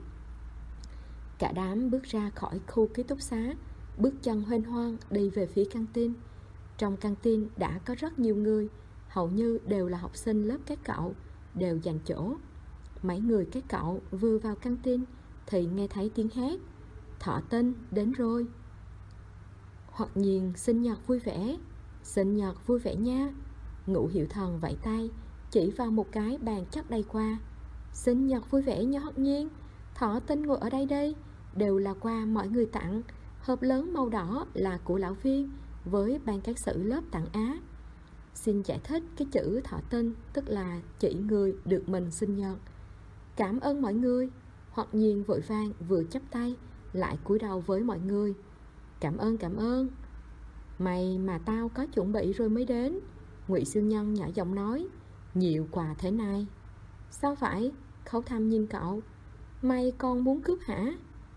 Cả đám bước ra khỏi khu ký túc xá, bước chân huênh hoang đi về phía căng tin. Trong căng tin đã có rất nhiều người, hầu như đều là học sinh lớp các cậu, đều dành chỗ. Mấy người các cậu vừa vào căng tin thì nghe thấy tiếng hát. Thọ Tinh đến rồi. Hoặc nhiên sinh nhật vui vẻ. Sinh nhật vui vẻ nha. Ngũ Hiệu Thần vẫy tay, chỉ vào một cái bàn chất đầy quà. Sinh nhật vui vẻ nha Hoặc nhiên. Thọ Tinh ngồi ở đây đi. Đều là quà mọi người tặng. Hộp lớn màu đỏ là của lão Viên với ban cán sự lớp tặng Á. Xin giải thích cái chữ Thọ Tinh tức là chỉ người được mình sinh nhật. Cảm ơn mọi người. Hoặc nhiên vội vàng vừa chắp tay lại cúi đầu với mọi người. Cảm ơn. Mày mà tao có chuẩn bị rồi mới đến. Ngụy Siêu Nhân nhỏ giọng nói. Nhiều quà thế này. Sao vậy? Khẩu Thầm nhìn cậu. Mày còn muốn cướp hả?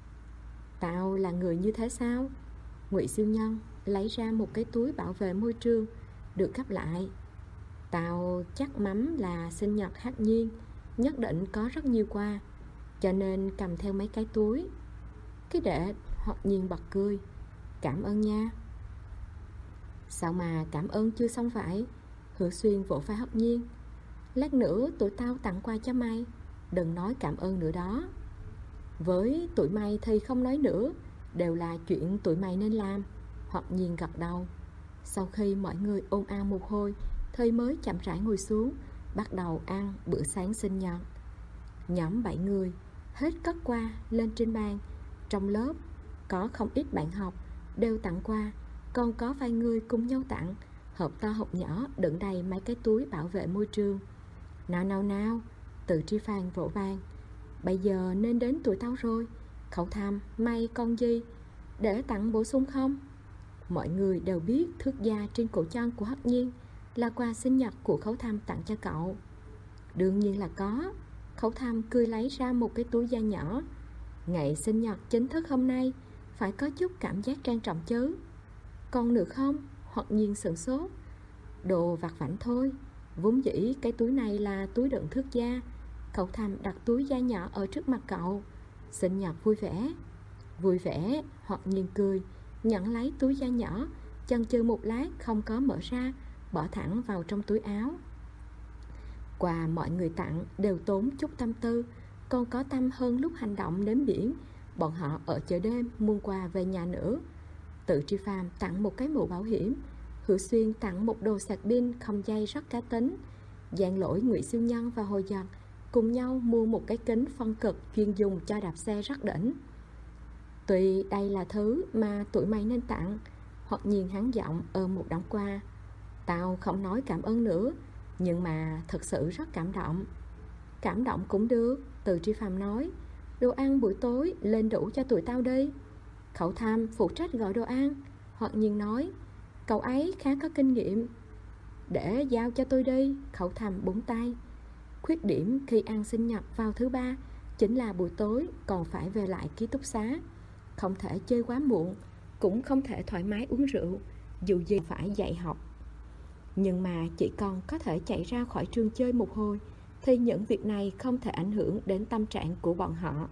Tao là người như thế sao? Ngụy Siêu Nhân lấy ra một cái túi bảo vệ môi trường được gấp lại. Tao chắc mắm là sinh nhật Hắc Nhiên, nhất định có rất nhiều quà, cho nên cầm theo mấy cái túi. Cái đệ. Hoặc nhiên bật cười. Cảm ơn nha. Sao mà cảm ơn chưa xong vậy? Hứa Xuyên vỗ vai Hoặc nhiên. Lát nữa tụi tao tặng quà cho mày, đừng nói cảm ơn nữa đó. Với tụi mày thì không nói nữa, đều là chuyện tụi mày nên làm. Hoặc nhiên gật đầu. Sau khi mọi người ồn ào một hồi thì mới chậm rãi ngồi xuống, bắt đầu ăn bữa sáng sinh nhật. Nhóm 7 người hết cất quà lên trên bàn. Trong lớp có không ít bạn học đều tặng quà, còn có vài người cùng nhau tặng hộp to hộp nhỏ đựng đầy mấy cái túi bảo vệ môi trường. Nào, Từ Tri Phàn vỗ bàn. Bây giờ nên đến tuổi tao rồi. Cậu Thầm, mày còn gì để tặng bổ sung không? Mọi người đều biết thước da trên cổ chân của Hắc Nhiên là quà sinh nhật của Khấu Thầm tặng cho cậu. Đương nhiên là có. Khấu Thầm cười lấy ra một cái túi da nhỏ. Ngày sinh nhật chính thức hôm nay phải có chút cảm giác trang trọng chứ. Còn nữa không? Hoặc Nhiên sửng sốt. Đồ vặt vãnh thôi. Vốn dĩ cái túi này là túi đựng thước da. Cậu Thầm đặt túi da nhỏ ở trước mặt cậu. Sinh nhật vui vẻ. Vui vẻ. Hoặc Nhiên cười, nhận lấy túi da nhỏ, chần chừ một lát không có mở ra, bỏ thẳng vào trong túi áo. Quà mọi người tặng đều tốn chút tâm tư, còn có tâm hơn lúc hành động đến biển. Bọn họ ở chợ đêm mua quà về nhà nữa. Từ Tri Phàm tặng một cái mũ bảo hiểm, Hữu Xuyên tặng một đồ sạc pin không dây rất cá tính. Giang Lỗi, Ngụy Siêu Nhân và Hồi Giật cùng nhau mua một cái kính phân cực chuyên dùng cho đạp xe rất đỉnh. Tuy đây là thứ mà tụi mày nên tặng, Hoặc Nhiên hắn giọng một đống quà. Tao không nói cảm ơn nữa, nhưng mà thật sự rất cảm động. Cảm động cũng được, Từ Tri Phàm nói. Đồ ăn buổi tối lên đủ cho tụi tao đi. Cậu Thầm phụ trách gọi đồ ăn, Hoặc Nhiên nói. Cậu ấy khá có kinh nghiệm. Để giao cho tôi đi, Cậu Thầm búng tay. Khuyết điểm khi ăn sinh nhật vào thứ ba chính là buổi tối còn phải về lại ký túc xá. Không thể chơi quá muộn, cũng không thể thoải mái uống rượu, dù gì phải dạy học. Nhưng mà chỉ còn có thể chạy ra khỏi trường chơi một hồi, thì những việc này không thể ảnh hưởng đến tâm trạng của bọn họ.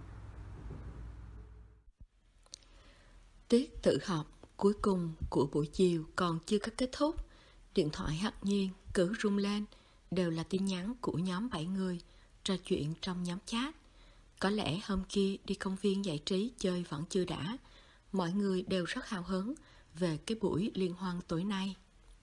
Tiết tự học cuối cùng của buổi chiều còn chưa có kết thúc. Điện thoại Hắc Nhiên cứ rung lên, đều là tin nhắn của nhóm 7 người trò chuyện trong nhóm chat. Có lẽ hôm kia đi công viên giải trí chơi vẫn chưa đã. Mọi người đều rất hào hứng về cái buổi liên hoan tối nay.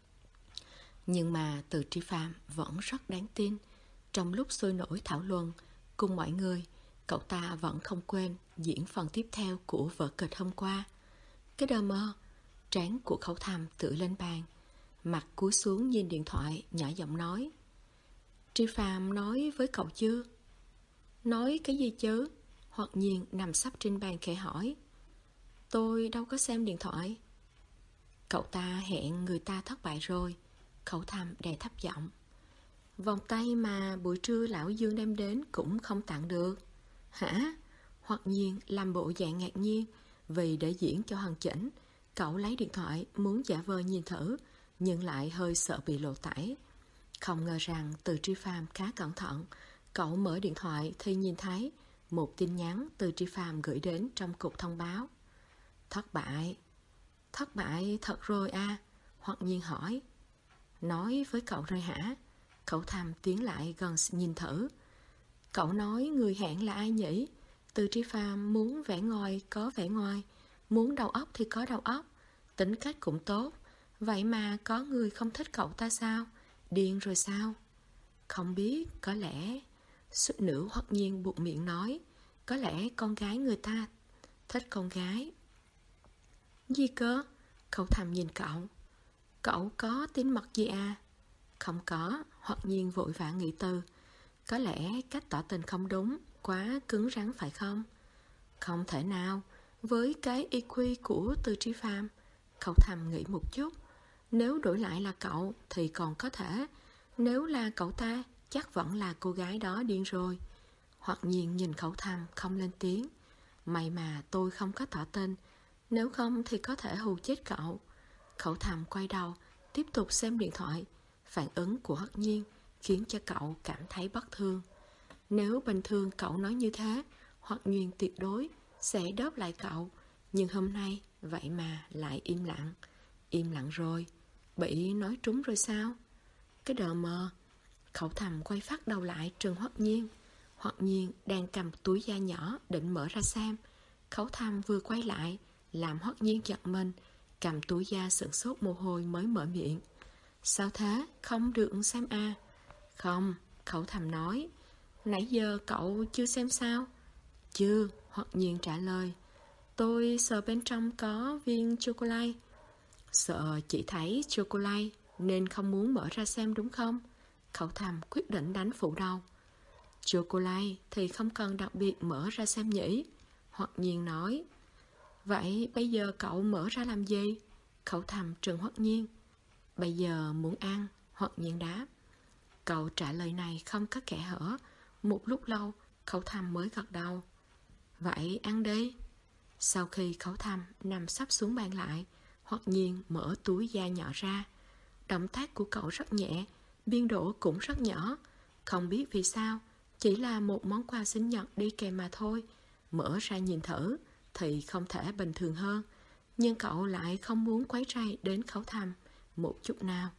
Nhưng mà Từ Tri Phàm vẫn rất đáng tin. Trong lúc sôi nổi thảo luận cùng mọi người, cậu ta vẫn không quên diễn phần tiếp theo của vở kịch hôm qua. Cái đờ mơ, trán của Khấu Thầm tựa lên bàn, mặt cúi xuống nhìn điện thoại, nhỏ giọng nói. Tri Phàm nói với cậu chưa? Nói cái gì chứ? Hoặc Nhiên nằm sấp trên bàn khẽ hỏi. Tôi đâu có xem điện thoại. Cậu ta hẹn người ta thất bại rồi. Khấu Thầm đè thấp giọng. Vòng tay mà buổi trưa lão Dương đem đến cũng không tặng được. Hả? Hoặc Nhiên làm bộ dạng ngạc nhiên. Vì để diễn cho hoàn chỉnh, cậu lấy điện thoại muốn giả vờ nhìn thử, nhưng lại hơi sợ bị lộ tải. Không ngờ rằng Từ Tri Phàm khá cẩn thận. Cậu mở điện thoại thì nhìn thấy một tin nhắn Từ Tri Phàm gửi đến trong cục thông báo. Thất bại. Thất bại thật rồi à? Hoặc Nhiên hỏi. Nói với cậu rồi hả? Cậu Thầm tiến lại gần nhìn thử. Cậu nói người hẹn là ai nhỉ? Từ Tri Phàm muốn vẻ ngoài có vẻ ngoài, muốn đầu óc thì có đầu óc, tính cách cũng tốt. Vậy mà có người không thích cậu ta sao? Điên rồi sao? Không biết, có lẽ... Suýt nữa Hoặc Nhiên buộc miệng nói. Có lẽ con gái người ta thích con gái. Gì cơ? Cậu Thầm nhìn cậu. Cậu có tín mật gì à? Không có. Hoặc Nhiên vội vã nghĩ từ. Có lẽ cách tỏ tình không đúng, quá cứng rắn phải không? Không thể nào. Với cái EQ của Từ Tri Phàm. Cậu Thầm nghĩ một chút. Nếu đổi lại là cậu thì còn có thể. Nếu là cậu ta chắc vẫn là cô gái đó điên rồi. Hoặc Nhiên nhìn Cậu Thầm không lên tiếng. May mà tôi không có tỏ tình, nếu không thì có thể hù chết cậu. Cậu Thầm quay đầu tiếp tục xem điện thoại. Phản ứng của Hắc Nhiên khiến cho cậu cảm thấy bất thương. Nếu bình thường cậu nói như thế, Hoặc Nhiên tuyệt đối sẽ đáp lại cậu. Nhưng hôm nay vậy mà lại im lặng. Im lặng rồi. Bị nói trúng rồi sao? Cái đờ mờ. Cậu Thầm quay phát đầu lại trừng Hoặc Nhiên. Hoặc Nhiên đang cầm túi da nhỏ định mở ra xem. Cậu Thầm vừa quay lại làm Hoặc Nhiên giật mình. Cầm túi da sửng sốt mồ hôi mới mở miệng. Sao thế, không được xem à? Không, Khẩu Thầm nói. Nãy giờ cậu chưa xem sao? Chưa, Hoặc Nhiên trả lời. Tôi sợ bên trong có viên chocolate. Sợ chỉ thấy chocolate nên không muốn mở ra xem đúng không? Khẩu Thầm quyết định đánh phủ đầu. Chocolate thì không cần đặc biệt mở ra xem nhỉ? Hoặc Nhiên nói. Vậy bây giờ cậu mở ra làm gì? Khẩu Thầm trừng Hoặc Nhiên. Bây giờ muốn ăn, Hoặc Nhiên đáp. Cậu trả lời này không có kẽ hở. Một lúc lâu, Khẩu Thầm mới gật đầu. Vậy ăn đi. Sau khi Khẩu Thầm nằm sắp xuống bàn lại, Hoặc Nhiên mở túi da nhỏ ra. Động tác của cậu rất nhẹ, biên độ cũng rất nhỏ. Không biết vì sao, chỉ là một món quà sinh nhật đi kèm mà thôi. Mở ra nhìn thử thì không thể bình thường hơn. Nhưng cậu lại không muốn quấy rầy đến Khẩu Thầm một chút nào.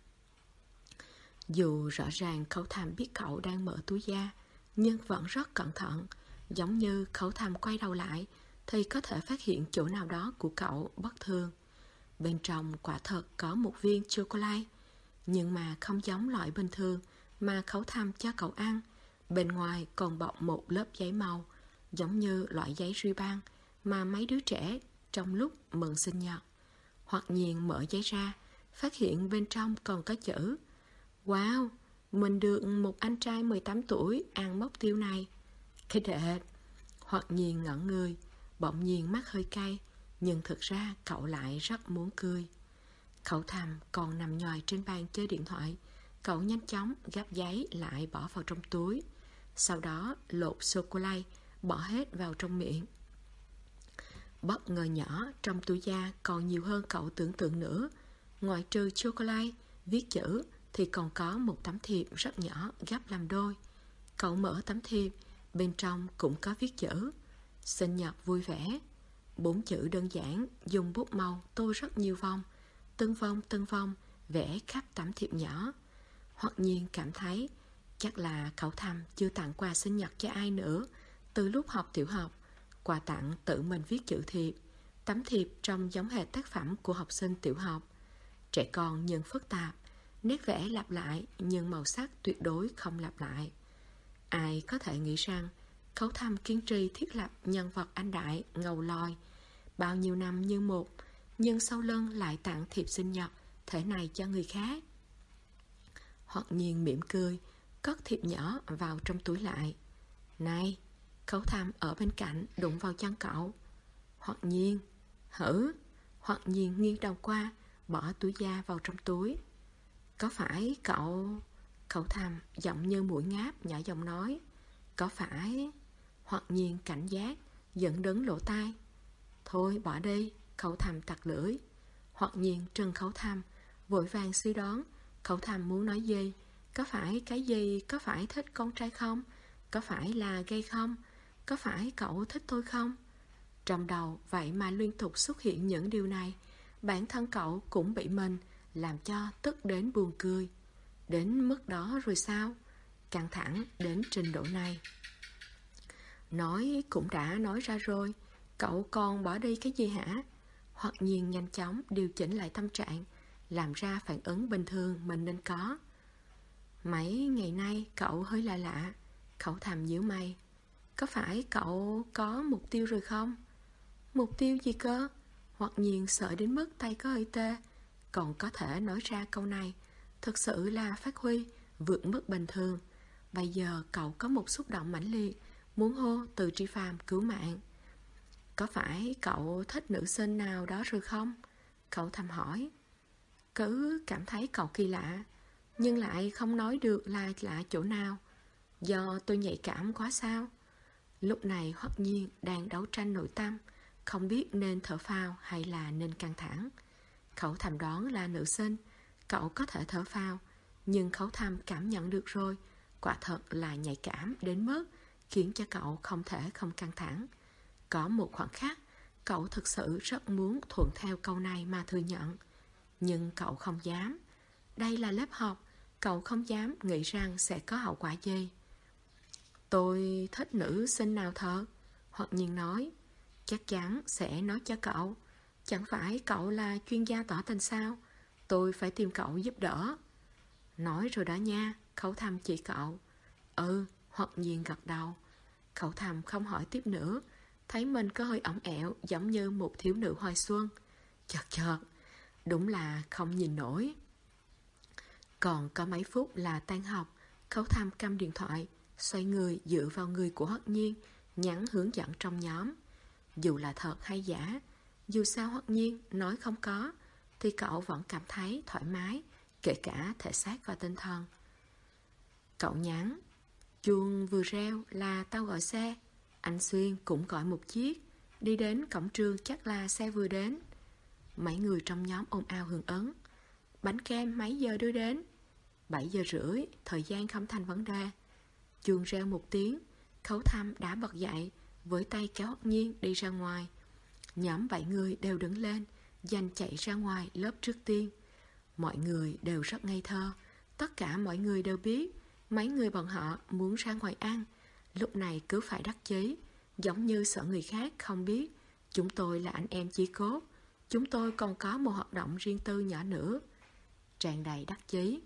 Dù rõ ràng Khẩu Thầm biết cậu đang mở túi da, nhưng vẫn rất cẩn thận. Giống như Khẩu Thầm quay đầu lại thì có thể phát hiện chỗ nào đó của cậu bất thường. Bên trong quả thật có một viên chocolate, nhưng mà không giống loại bình thường mà Khẩu Thầm cho cậu ăn. Bên ngoài còn bọc một lớp giấy màu, giống như loại giấy ruban mà mấy đứa trẻ trong lúc mừng sinh nhật. Hoặc Nhiên mở giấy ra, phát hiện bên trong còn có chữ. Wow, mình được một anh trai 18 tuổi ăn mốc tiêu này. Cái đệ. Hoặc Nhiên ngẩn người, bỗng nhiên mắt hơi cay, nhưng thực ra cậu lại rất muốn cười. Khẩu Thầm còn nằm nhòi trên bàn chơi điện thoại. Cậu nhanh chóng gắp giấy lại bỏ vào trong túi. Sau đó lột sô-cô-la bỏ hết vào trong miệng. Bất ngờ nhỏ trong túi da còn nhiều hơn cậu tưởng tượng nữa. Ngoại trừ chocolate, viết chữ thì còn có một tấm thiệp rất nhỏ gấp làm đôi. Cậu mở tấm thiệp, bên trong cũng có viết chữ. Sinh nhật vui vẻ. 4 chữ đơn giản, dùng bút màu tô rất nhiều vòng. Từng vòng, vẽ khắp tấm thiệp nhỏ. Hoặc Nhiên cảm thấy chắc là Khẩu Thầm chưa tặng quà sinh nhật cho ai nữa. Từ lúc học tiểu học, quà tặng tự mình viết chữ thiệp. Tấm thiệp trông giống hệt tác phẩm của học sinh tiểu học. Trẻ con nhưng phức tạp, nét vẽ lặp lại nhưng màu sắc tuyệt đối không lặp lại. Ai có thể nghĩ rằng Khẩu Thầm kiên trì thiết lập nhân vật anh đại ngầu lòi bao nhiêu năm như một, nhưng sau lưng lại tặng thiệp sinh nhật thể này cho người khác. Hoặc Nhiên mỉm cười, cất thiệp nhỏ vào trong túi lại. Này, Khẩu Thầm ở bên cạnh đụng vào chân cậu. Hoặc Nhiên, hử? Hoặc Nhiên nghiêng đầu qua, bỏ túi da vào trong túi. Có phải cậu... Khẩu Thầm giọng như muỗi ngáp nhỏ giọng nói. Có phải... Hoặc Nhiên cảnh giác, giận đứng lỗ tai. Thôi bỏ đi, Khẩu Thầm tặc lưỡi. Hoặc Nhiên trừng Khẩu Thầm, vội vàng suy đoán Khẩu Thầm muốn nói gì. Có phải cái gì, có phải thích con trai không? Có phải là gay không? Có phải cậu thích tôi không? Trong đầu vậy mà liên tục xuất hiện những điều này. Bản thân cậu cũng bị mình làm cho tức đến buồn cười. Đến mức đó rồi sao? Căng thẳng đến trình độ này. Nói cũng đã nói ra rồi, cậu còn bỏ đi cái gì hả? Hoặc Nhiên nhanh chóng điều chỉnh lại tâm trạng, làm ra phản ứng bình thường mình nên có. Mấy ngày nay cậu hơi lạ lạ. Khẩu Thầm nhíu mày. Có phải cậu có mục tiêu rồi không? Mục tiêu gì cơ? Hoặc Nhiên sợ đến mức tay có hơi tê. Còn có thể nói ra câu này thực sự là phát huy vượt mức bình thường. Bây giờ cậu có một xúc động mãnh liệt, muốn hô Từ Tri Phàm cứu mạng. Có phải cậu thích nữ sinh nào đó rồi không? Khẩu Thầm hỏi. Cứ cảm thấy cậu kỳ lạ, nhưng lại không nói được là lạ chỗ nào. Do tôi nhạy cảm quá sao? Lúc này Hoặc Nhiên đang đấu tranh nội tâm, không biết nên thở phào hay là nên căng thẳng. Khẩu Thầm đoán là nữ sinh, cậu có thể thở phào, nhưng Khẩu Thầm cảm nhận được rồi, quả thật là nhạy cảm đến mức khiến cho cậu không thể không căng thẳng. Có một khoảng khắc, cậu thực sự rất muốn thuận theo câu này mà thừa nhận, nhưng cậu không dám. Đây là lớp học, cậu không dám nghĩ rằng sẽ có hậu quả gì. Tôi thích nữ sinh nào thật? Hoặc Nhiên nói. Chắc chắn sẽ nói cho cậu. Chẳng phải cậu là chuyên gia tỏ tình sao? Tôi phải tìm cậu giúp đỡ. Nói rồi đó nha, Khấu Thầm chỉ cậu. Ừ, Hoặc Nhiên gật đầu. Khấu Thầm không hỏi tiếp nữa, thấy mình có hơi ỏng ẻo giống như một thiếu nữ hồi xuân. Chợt, đúng là không nhìn nổi. Còn có mấy phút là tan học, Khấu Thầm cầm điện thoại, xoay người dựa vào người của Hoặc Nhiên, nhắn hướng dẫn trong nhóm. Dù là thật hay giả, dù sao Hoặc Nhiên nói không có, thì cậu vẫn cảm thấy thoải mái, kể cả thể xác và tinh thần. Cậu nhắn, chuông vừa reo là tao gọi xe. Anh Xuyên cũng gọi một chiếc. Đi đến cổng trường chắc là xe vừa đến. Mấy người trong nhóm ồn ào hưởng ứng. Bánh kem mấy giờ đưa đến? 7 giờ rưỡi, thời gian không thành vấn đề. Chuông reo một tiếng, Khấu Thầm đã bật dậy, với tay kéo Hoặc Nhiên đi ra ngoài. Nhóm 7 người đều đứng lên, giành chạy ra ngoài lớp trước tiên. Mọi người đều rất ngây thơ. Tất cả mọi người đều biết mấy người bọn họ muốn ra ngoài ăn, lúc này cứ phải đắc chí, giống như sợ người khác không biết chúng tôi là anh em chí cốt, chúng tôi còn có một hoạt động riêng tư nhỏ nữa. Tràn đầy đắc chí.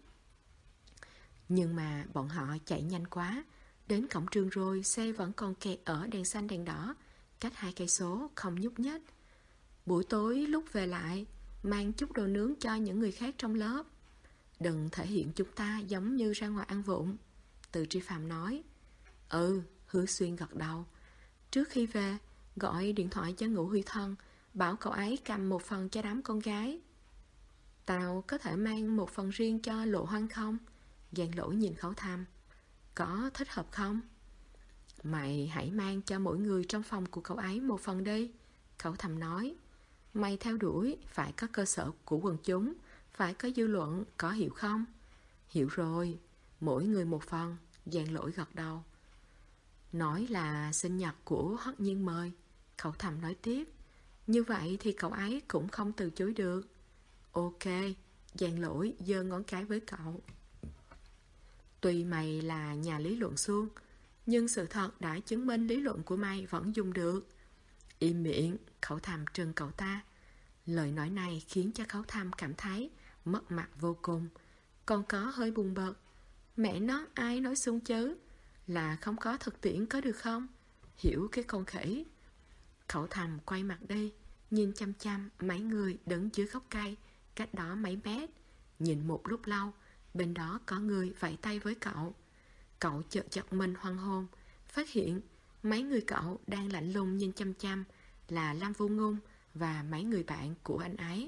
Nhưng mà bọn họ chạy nhanh quá, đến cổng trường rồi xe vẫn còn kẹt ở đèn xanh đèn đỏ, cách 2 cây số không nhúc nhích. Buổi tối lúc về lại, mang chút đồ nướng cho những người khác trong lớp. Đừng thể hiện chúng ta giống như ra ngoài ăn vụng. Từ Tri Phạm nói. Ừ, Hứa Xuyên gật đầu. Trước khi về, gọi điện thoại cho Ngũ Huy Thân, bảo cậu ấy cầm một phần cho đám con gái. Tao có thể mang một phần riêng cho Lộ Hoan không? Giang Lỗi nhìn Khấu Thầm. Có thích hợp không? Mày hãy mang cho mỗi người trong phòng của cậu ấy một phần đi, Khấu Thầm nói. Mày theo đuổi phải có cơ sở của quần chúng, phải có dư luận, có hiểu không? Hiểu rồi, mỗi người một phần, Giang Lỗi gật đầu. Nói là sinh nhật của Hoặc Nhiên mời, Khấu Thầm nói tiếp. Như vậy thì cậu ấy cũng không từ chối được. Ok, Giang Lỗi giơ ngón cái với cậu. Tuy mày là nhà lý luận suông, nhưng sự thật đã chứng minh lý luận của mày vẫn dùng được. Im miệng, Khấu Thầm trừng cậu ta. Lời nói này khiến cho Khấu Thầm cảm thấy mất mặt vô cùng, còn có hơi buồn bực. Mẹ nó, ai nói xung chứ? Là không có thực tiễn có được không? Hiểu cái con khỉ. Khấu Thầm quay mặt đi, nhìn chăm chăm mấy người đứng dưới gốc cây, cách đó mấy mét. Nhìn một lúc lâu, bên đó có người vẫy tay với cậu. Cậu chợt giật mình hoang hồn, phát hiện mấy người cậu đang lạnh lùng nhìn chăm chăm là Lam Vô Ngôn và mấy người bạn của anh ấy.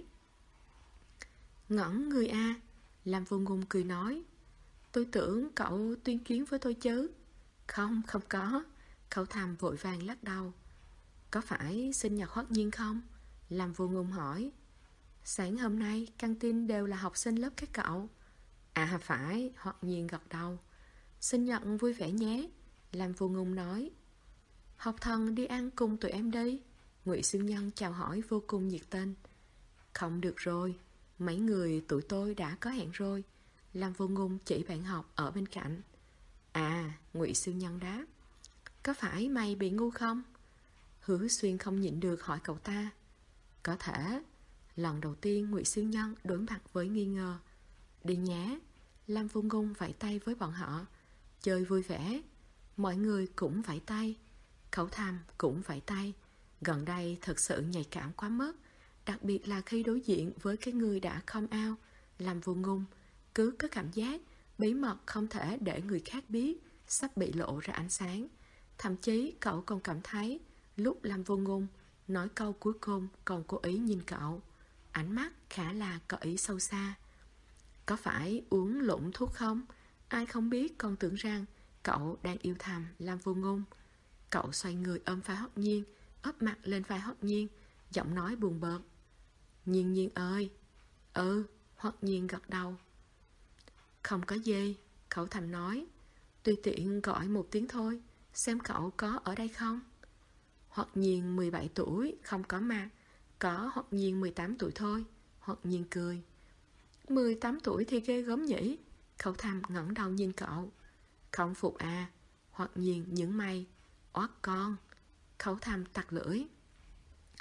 Ngẩn người a, Lam Vô Ngôn cười nói. Tôi tưởng cậu tuyên chuyến với tôi chứ. Không có. Khấu Thầm vội vàng lắc đầu. Có phải sinh nhật Hoặc Nhiên không? Lam Vô Ngôn hỏi. Sáng hôm nay căng tin đều là học sinh lớp các cậu. À phải, Hoặc Nhiên gật đầu. Sinh nhật vui vẻ nhé, Lam Vô Ngôn nói. Học Thần đi ăn cùng tụi em đi, Ngụy Siêu Nhân chào hỏi vô cùng nhiệt tình. Không được rồi, mấy người tụi tôi đã có hẹn rồi, Lam Vô Ngôn chỉ bạn học ở bên cạnh. À, Ngụy Siêu Nhân đáp. Có phải mày bị ngu không? Hứa Xuyên không nhịn được hỏi cậu ta. Có thể. Lần đầu tiên Ngụy Siêu Nhân đối mặt với nghi ngờ. Đi nhé, Lam Vô Ngôn vẫy tay với bọn họ. Chơi vui vẻ. Mọi người cũng vẫy tay. Khấu Thầm cũng vẫy tay. Gần đây thật sự nhạy cảm quá mức, đặc biệt là khi đối diện với cái người đã come out. Lam Vô Ngôn cứ có cảm giác bí mật không thể để người khác biết sắp bị lộ ra ánh sáng. Thậm chí cậu còn cảm thấy lúc Lam Vô Ngôn nói câu cuối cùng còn cố ý nhìn cậu, ánh mắt khá là có ý sâu xa. Có phải uống lộn thuốc không? Ai không biết còn tưởng rằng cậu đang yêu thầm Lam Vô Ngôn. Cậu xoay người ôm vai Hoặc Nhiên, ấp mặt lên vai Hoặc Nhiên, giọng nói buồn bực. Nhiên Nhiên ơi. Ừ, Hoặc Nhiên gật đầu. Không có gì, Khấu Thầm nói. Tùy tiện gọi một tiếng thôi, xem cậu có ở đây không. Hoặc Nhiên 17 tuổi, không có mặt. Có Hoặc Nhiên 18 tuổi thôi. Hoặc Nhiên cười. 18 tuổi thì ghê gớm nhỉ? Khấu Thầm ngẩng đầu nhìn cậu. Không phục à? Hoặc Nhiên nhướng mày. Oát con. Khấu Thầm tặc lưỡi.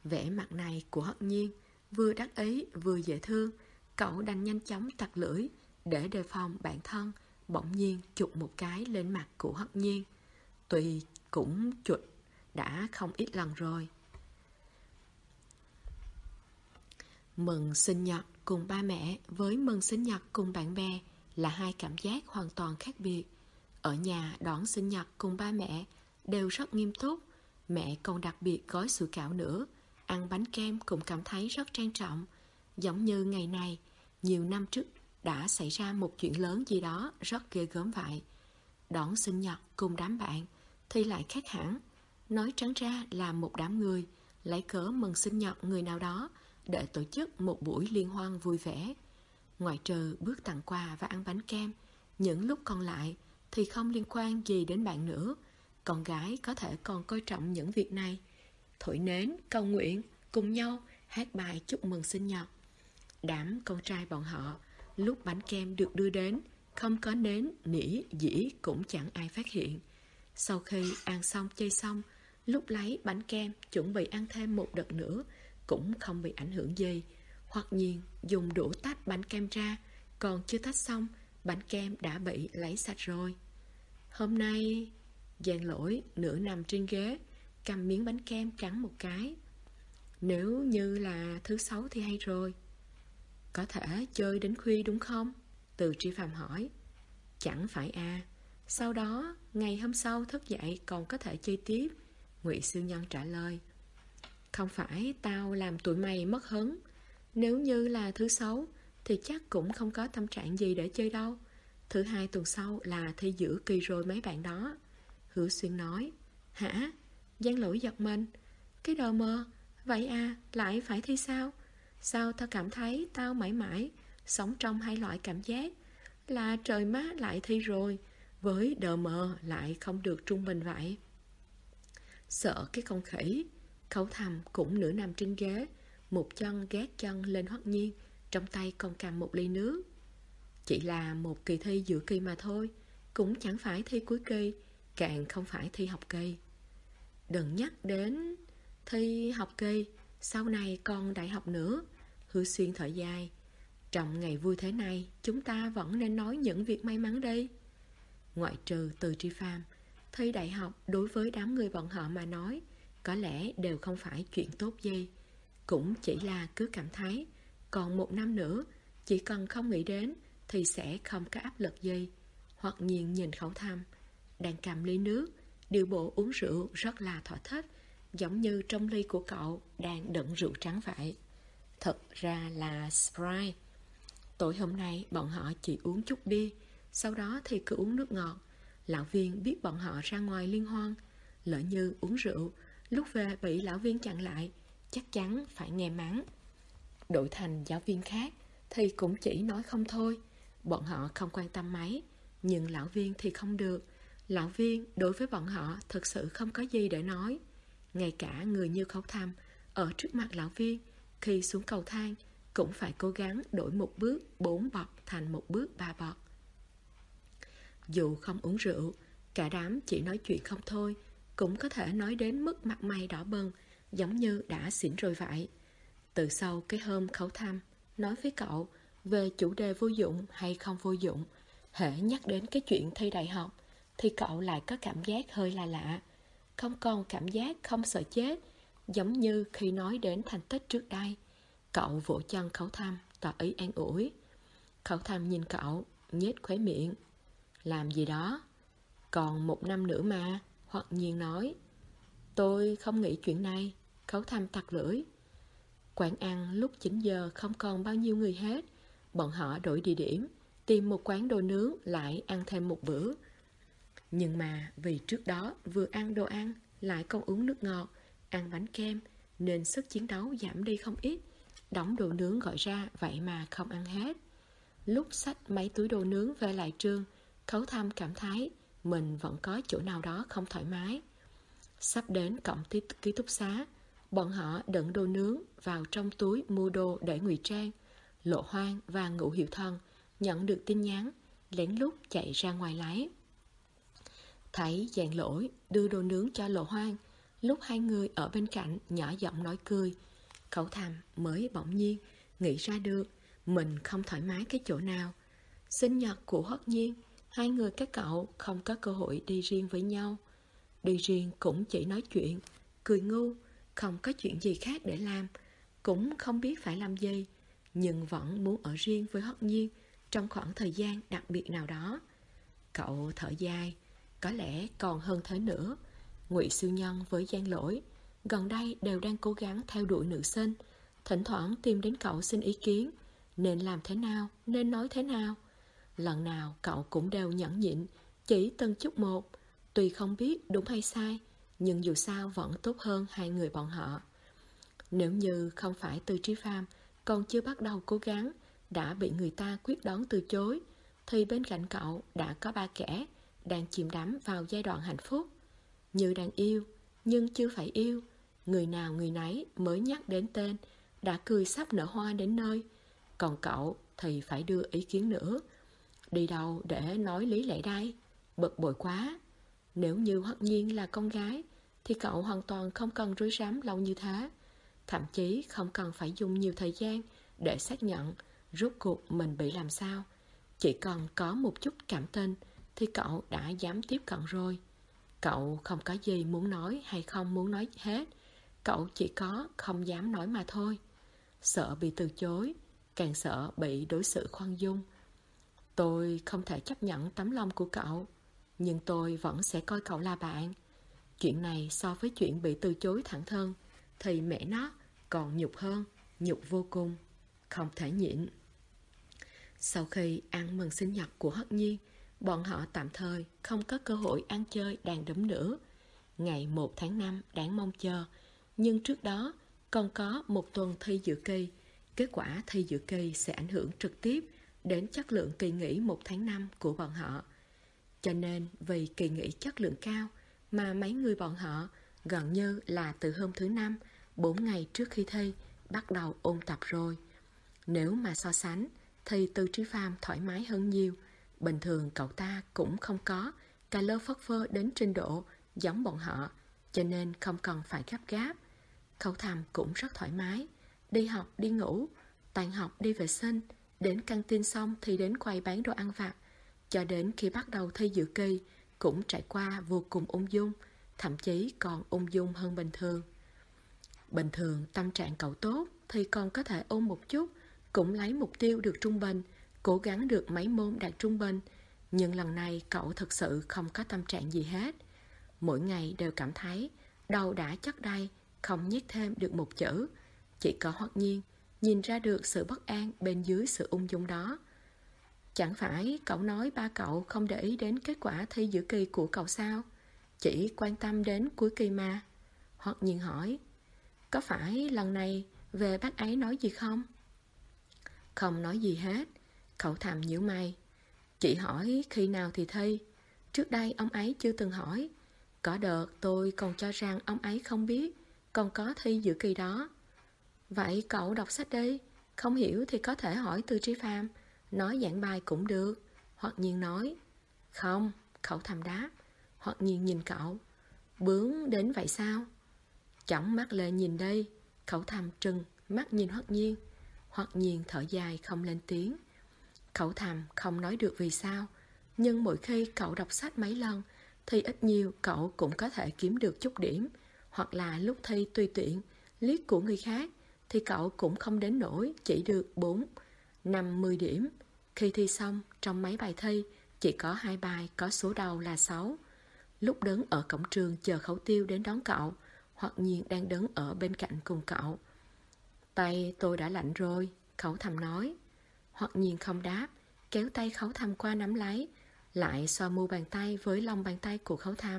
Vẻ mặt này của Hất Nhiên vừa đắc ý vừa dễ thương. Cậu đành nhanh chóng tặc lưỡi để đề phòng bản thân bỗng nhiên chụp một cái lên mặt của Hất Nhiên. Tuy cũng chụp đã không ít lần rồi. Mừng sinh nhật cùng ba mẹ với mừng sinh nhật cùng bạn bè là hai cảm giác hoàn toàn khác biệt. Ở nhà đón sinh nhật cùng ba mẹ đều rất nghiêm túc. Mẹ còn đặc biệt gói sủi cảo nữa. Ăn bánh kem cũng cảm thấy rất trang trọng. Giống như ngày này, nhiều năm trước đã xảy ra một chuyện lớn gì đó rất ghê gớm vậy. Đón sinh nhật cùng đám bạn thì lại khác hẳn. Nói trắng ra là một đám người lấy cớ mừng sinh nhật người nào đó để tổ chức một buổi liên hoan vui vẻ. Ngoại trừ bước tặng quà và ăn bánh kem, những lúc còn lại thì không liên quan gì đến bạn nữa. Con gái có thể còn coi trọng những việc này. Thổi nến, cầu nguyện, cùng nhau hát bài chúc mừng sinh nhật. Đám con trai bọn họ, lúc bánh kem được đưa đến, không có nến, nỉ, dĩ cũng chẳng ai phát hiện. Sau khi ăn xong chơi xong, lúc lấy bánh kem chuẩn bị ăn thêm một đợt nữa, cũng không bị ảnh hưởng gì. Hoặc nhiên dùng đũa tách bánh kem ra, còn chưa tách xong, bánh kem đã bị lấy sạch rồi. Hôm nay, Giang Lỗi nửa nằm trên ghế, cầm miếng bánh kem cắn một cái. Nếu như là thứ Sáu thì hay rồi. Có thể chơi đến khuya đúng không? Từ Tri Phạm hỏi. Chẳng phải à. Sau đó, ngày hôm sau thức dậy còn có thể chơi tiếp. Ngụy Siêu Nhân trả lời. Không phải tao làm tụi mày mất hứng. Nếu như là thứ Sáu thì chắc cũng không có tâm trạng gì để chơi đâu. Thứ Hai tuần sau là thi giữa kỳ rồi mấy bạn đó. Hứa Xuyên nói. Hả? Giang Lỗi giật mình. Cái đờ mờ. Vậy à, lại phải thi sao? Sao tao cảm thấy tao mãi mãi sống trong hai loại cảm giác là trời mát lại thi rồi, với đờ mờ lại không được trung bình vậy. Sợ cái con khỉ, Khấu Thầm cũng nửa nằm trên ghế, một chân gác chân lên Hoắc Nhiên, trong tay còn cầm một ly nước. Chỉ là một kỳ thi giữa kỳ mà thôi, cũng chẳng phải thi cuối kỳ, càng không phải thi học kỳ. Đừng nhắc đến thi học kỳ, sau này còn đại học nữa. Hứa Xuyên thở dài. Trong ngày vui thế này, chúng ta vẫn nên nói những việc may mắn đi. Ngoại trừ Từ Tri Phàm, thi đại học đối với đám người bọn họ mà nói có lẽ đều không phải chuyện tốt gì. Cũng chỉ là cứ cảm thấy còn một năm nữa, chỉ cần không nghĩ đến thì sẽ không có áp lực gì. Hoặc nhiên nhìn Khấu Thầm đang cầm ly nước, điều bộ uống rượu rất là thỏa thích, giống như trong ly của cậu đang đựng rượu trắng vậy. Thật ra là Sprite. Tối hôm nay bọn họ chỉ uống chút bia, sau đó thì cứ uống nước ngọt. Lão Viên biết bọn họ ra ngoài liên hoan, lỡ như uống rượu, lúc về bị lão Viên chặn lại, chắc chắn phải nghe mắng. Đổi thành giáo viên khác thì cũng chỉ nói không thôi. Bọn họ không quan tâm mấy, nhưng lão Viên thì không được. Lão Viên đối với bọn họ thực sự không có gì để nói. Ngay cả người như Khấu Thầm ở trước mặt lão Viên, khi xuống cầu thang cũng phải cố gắng đổi một bước 4 bậc thành một bước 3 bậc. Dù không uống rượu, cả đám chỉ nói chuyện không thôi, cũng có thể nói đến mức mặt mày đỏ bừng, giống như đã xỉn rồi vậy. Từ sau cái hôm Khấu Thầm nói với cậu về chủ đề vô dụng hay không vô dụng, hễ nhắc đến cái chuyện thi đại học thì cậu lại có cảm giác hơi là lạ, không còn cảm giác không sợ chết, giống như khi nói đến thành tích trước đây. Cậu vỗ chân Khấu Thầm tỏ ý an ủi. Khấu Thầm nhìn cậu, nhếch khóe miệng. Làm gì đó? Còn một năm nữa mà. Hoặc nhiên nói. Tôi không nghĩ chuyện này. Khấu Thầm tặc lưỡi. Quán ăn lúc 9 giờ không còn bao nhiêu người hết. Bọn họ đổi địa điểm, tìm một quán đồ nướng lại ăn thêm một bữa. Nhưng mà vì trước đó vừa ăn đồ ăn lại còn uống nước ngọt, ăn bánh kem, nên sức chiến đấu giảm đi không ít. Đóng đồ nướng gọi ra vậy mà không ăn hết. Lúc xách mấy túi đồ nướng về lại trường, Khấu Thầm cảm thấy mình vẫn có chỗ nào đó không thoải mái. Sắp đến cổng ký túc xá, bọn họ đựng đồ nướng vào trong túi mua đồ để ngụy trang. Lộ Hoang và Ngũ Hiệu Thần nhận được tin nhắn, lén lút chạy ra ngoài lấy. Thấy Giang Lỗi đưa đồ nướng cho Lộ Hoang, Lúc hai người ở bên cạnh nhỏ giọng nói cười, Cậu Thầm mới bỗng nhiên nghĩ ra được mình không thoải mái cái chỗ nào. Sinh nhật của Hoắc Nhiên, hai người các cậu không có cơ hội đi riêng với nhau. Đi riêng cũng chỉ nói chuyện, cười ngu, không có chuyện gì khác để làm, cũng không biết phải làm gì, nhưng vẫn muốn ở riêng với Hoắc Nhiên trong khoảng thời gian đặc biệt nào đó. Cậu thở dài, có lẽ còn hơn thế nữa. Ngụy Siêu Nhân với Giang Lỗi gần đây đều đang cố gắng theo đuổi nữ sinh, thỉnh thoảng tìm đến cậu xin ý kiến, nên làm thế nào, nên nói thế nào. Lần nào cậu cũng đều nhẫn nhịn, chỉ từng chút một, tuy không biết đúng hay sai, nhưng dù sao vẫn tốt hơn hai người bọn họ. Nếu như không phải Từ Trí Phàm còn chưa bắt đầu cố gắng, đã bị người ta quyết đoán từ chối, thì bên cạnh cậu đã có ba kẻ đang chìm đắm vào giai đoạn hạnh phúc. Như đang yêu, nhưng chưa phải yêu, người nào người nấy mới nhắc đến tên, đã cười sắp nở hoa đến nơi. Còn cậu thì phải đưa ý kiến nữa. Đi đâu để nói lý lẽ đây? Bực bội quá. Nếu như Hoắc Nhiên là con gái, thì cậu hoàn toàn không cần rối rắm lâu như thế. Thậm chí không cần phải dùng nhiều thời gian để xác nhận rốt cuộc mình bị làm sao. Chỉ cần có một chút cảm tình thì cậu đã dám tiếp cận rồi. Cậu không có gì muốn nói hay không muốn nói hết. Cậu chỉ có không dám nói mà thôi. Sợ bị từ chối, càng sợ bị đối xử khoan dung. Tôi không thể chấp nhận tấm lòng của cậu, nhưng tôi vẫn sẽ coi cậu là bạn. Chuyện này so với chuyện bị từ chối thẳng thừng thì mẹ nó còn nhục hơn, nhục vô cùng, không thể nhịn. Sau khi ăn mừng sinh nhật của Hất Nhiên, bọn họ tạm thời không có cơ hội ăn chơi đàn đúm nữa. Ngày 1 tháng 5 đáng mong chờ, nhưng trước đó còn có một tuần thi dự kỳ. Kết quả thi dự kỳ sẽ ảnh hưởng trực tiếp đến chất lượng kỳ nghỉ 1 tháng 5 của bọn họ. Cho nên vì kỳ nghỉ chất lượng cao mà mấy người bọn họ gần như là từ hôm thứ 5, 4 ngày trước khi thi, bắt đầu ôn tập rồi. Nếu mà so sánh thì Từ Trí Phàm thoải mái hơn nhiều. Bình thường cậu ta cũng không có cà lơ phất phơ đến trình độ giống bọn họ, cho nên không cần phải gấp gáp. Khâu Thầm cũng rất thoải mái, đi học đi ngủ, tan học đi vệ sinh, đến căng tin xong thì đến quầy bán đồ ăn vặt, cho đến khi bắt đầu thi dự kỳ cũng trải qua vô cùng ung dung, thậm chí còn ung dung hơn bình thường. Bình thường tâm trạng cậu tốt thì còn có thể ôn một chút, cũng lấy mục tiêu được trung bình, cố gắng được mấy môn đạt trung bình. Nhưng lần này cậu thực sự không có tâm trạng gì hết. Mỗi ngày đều cảm thấy đầu đã chất đầy, không nhét thêm được một chữ. Chỉ có Hoắc Nhiên nhìn ra được sự bất an bên dưới sự ung dung đó. Chẳng phải cậu nói ba cậu không để ý đến kết quả thi giữa kỳ của cậu sao? Chỉ quan tâm đến cuối kỳ mà. Hoắc Nhiên hỏi, có phải lần này về bác ấy nói gì không? Không nói gì hết. Cậu Thầm nhíu mày. Chị hỏi khi nào thì thi. Trước đây ông ấy chưa từng hỏi. Có đợt tôi còn cho rằng ông ấy không biết còn có thi dự kỳ đó. Vậy cậu đọc sách đi, không hiểu thì có thể hỏi Từ Trí Phàm, nói giảng bài cũng được. Hoặc Nhiên nói. Không, Cậu Thầm đáp. Hoặc Nhiên nhìn cậu. Bướng đến vậy sao? Chỏng mắt lên nhìn đây. Cậu Thầm trừng mắt nhìn Hoặc Nhiên. Hoặc Nhiên thở dài không lên tiếng. Cậu Thầm không nói được vì sao, nhưng mỗi khi cậu đọc sách mấy lần thì ít nhiều cậu cũng có thể kiếm được chút điểm. Hoặc là lúc thi tùy tiện liếc của người khác thì cậu cũng không đến nỗi chỉ được 4, 5, 10 điểm. Khi thi xong, trong mấy bài thi chỉ có 2 bài có số đầu là 6. Lúc đứng ở cổng trường chờ Khấu Tiêu đến đón cậu, Hoặc Nhiên đang đứng ở bên cạnh cùng cậu. Tay tôi đã lạnh rồi, Khấu Thầm nói. Hoặc Nhiên không đáp, kéo tay Khấu Thầm qua nắm lấy, lại xoa mu bàn tay với lòng bàn tay của Khấu Thầm.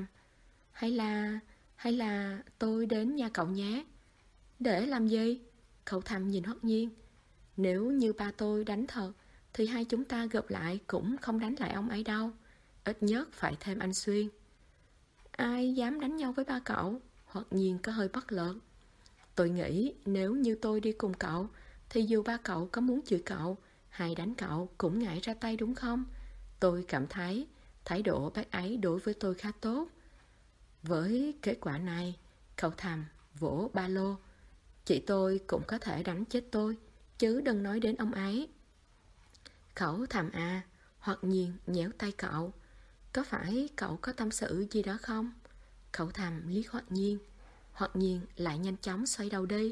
Hay là tôi đến nhà cậu nhé. Để làm gì? Khấu Thầm nhìn Hoắc Nhiên. Nếu như ba tôi đánh thật thì hai chúng ta gặp lại cũng không đánh lại ông ấy đâu. Ít nhất phải thêm anh Xuyên. Ai dám đánh nhau với ba cậu? Hoắc Nhiên có hơi bất lực. Tôi nghĩ nếu như tôi đi cùng cậu thì dù ba cậu có muốn chửi cậu hay đánh cậu cũng ngại ra tay đúng không? Tôi cảm thấy thái độ bác ấy đối với tôi khá tốt. Với kết quả này, Khẩu thầm vỗ ba lô. Chị tôi cũng có thể đánh chết tôi, chứ đừng nói đến ông ấy. Khẩu thầm à, Hoặc Nhiên nhéo tay cậu. Có phải cậu có tâm sự gì đó không? Khẩu thầm liếc Hoặc Nhiên. Hoặc Nhiên lại nhanh chóng xoay đầu đi.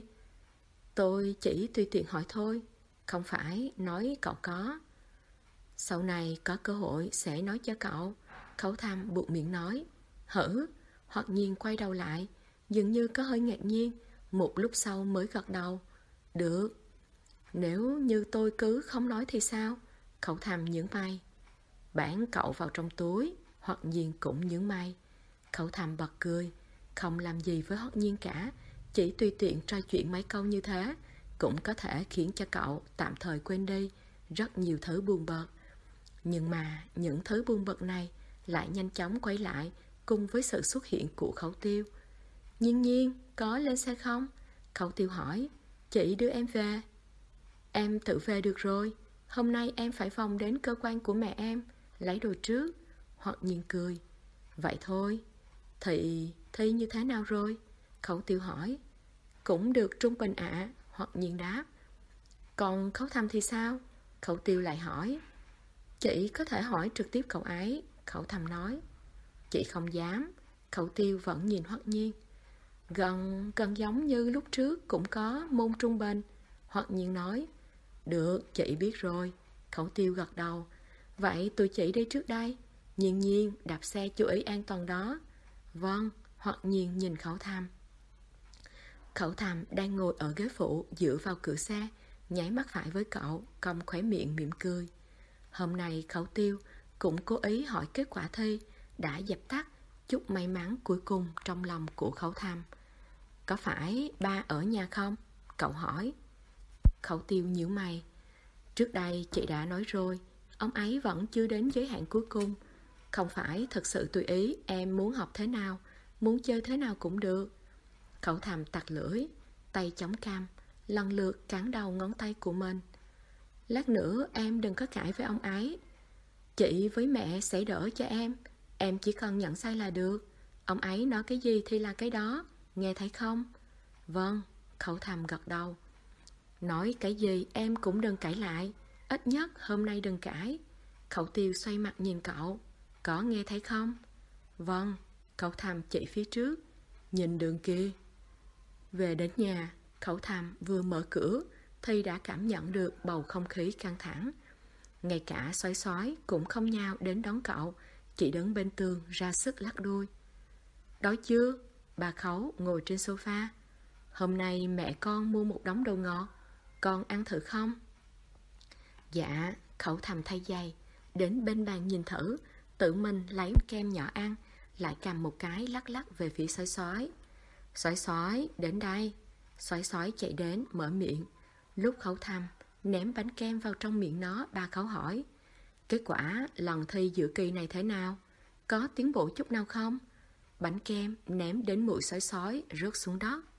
Tôi chỉ tùy tiện hỏi thôi, không phải nói cậu có. Sau này có cơ hội sẽ nói cho cậu. Khẩu thầm buộc miệng nói. Hử? Hoặc Nhiên quay đầu lại, dường như có hơi ngạc nhiên, một lúc sau mới gật đầu. Được. Nếu như tôi cứ không nói thì sao? Khẩu thầm nhướng mày. Bản cậu vào trong túi. Hoặc Nhiên cũng nhướng mày. Khẩu thầm bật cười, không làm gì với Hoặc Nhiên cả, chỉ tùy tiện trò chuyện mấy câu như thế cũng có thể khiến cho cậu tạm thời quên đi rất nhiều thứ buồn bực. Nhưng mà những thứ buồn bực này lại nhanh chóng quay lại cùng với sự xuất hiện của Khẩu Tiêu. Nhiên Nhiên, có lên xe không? Khẩu Tiêu hỏi. Chị đưa em về. Em tự về được rồi. Hôm nay em phải vòng đến cơ quan của mẹ em lấy đồ trước. Hoặc Nhiên cười. Vậy thôi. Thì thi như thế nào rồi? Khẩu Tiêu hỏi. Cũng được trung bình ạ. Hoặc Nhiên đáp. Còn Khẩu Thầm thì sao? Khẩu Tiêu lại hỏi. Chị có thể hỏi trực tiếp cậu ấy. Khẩu Thầm nói. Chị không dám. Khẩu Tiêu vẫn nhìn Hoặc Nhiên. Gần giống như lúc trước cũng có môn trung bình. Hoặc Nhiên nói. Được, chị biết rồi. Khẩu Tiêu gật đầu. Vậy tụi chị đi trước đây. Nhiên Nhiên, đạp xe chú ý an toàn đó. Vâng. Hoặc Nhiên nhìn Khẩu Thầm. Khẩu Thầm đang ngồi ở ghế phụ dựa vào cửa xe, nháy mắt phải với cậu, cong khóe miệng mỉm cười. Hôm nay Khẩu Tiêu cũng cố ý hỏi kết quả thi, đã dập tắt chút may mắn cuối cùng trong lòng của Khẩu Thầm. Có phải ba ở nhà không? Cậu hỏi. Khẩu Tiêu nhíu mày. Trước đây chị đã nói rồi, ông ấy vẫn chưa đến giới hạn cuối cùng. Không phải thật sự tùy ý em muốn học thế nào, muốn chơi thế nào cũng được. Khẩu Thầm tặc lưỡi, tay chống cằm, lần lượt cắn đầu ngón tay của mình. Lát nữa em đừng có cãi với ông ấy. Chị với mẹ sẽ đỡ cho em chỉ cần nhận sai là được. Ông ấy nói cái gì thì là cái đó, nghe thấy không? Vâng, Khẩu Thầm gật đầu. Nói cái gì em cũng đừng cãi lại, ít nhất hôm nay đừng cãi. Khẩu Tiêu xoay mặt nhìn cậu. Có nghe thấy không? Vâng, Khẩu Thầm chỉ phía trước. Nhìn đường kia. Về đến nhà, Khẩu Thầm vừa mở cửa thì đã cảm nhận được bầu không khí căng thẳng. Ngay cả Xoái Xoái cũng không nhao đến đón cậu, chỉ đứng bên tường ra sức lắc đuôi. Đói chưa? Bà Khấu ngồi trên sofa. Hôm nay mẹ con mua một đống đồ ngọt, con ăn thử không? Dạ. Khẩu Thầm thay giày, đến bên bàn nhìn thử, tự mình lấy kem nhỏ ăn, lại cầm một cái lắc lắc về phía Xoái Xoái. Xoái Xoái, đến đây. Xoái Xoái chạy đến, mở miệng. Lúc Khẩu Thầm ném bánh kem vào trong miệng nó, bà Khấu hỏi. Kết quả lần thi giữa kỳ này thế nào? Có tiến bộ chút nào không? Bánh kem ném đến mũi Xoái Xoái rớt xuống đất.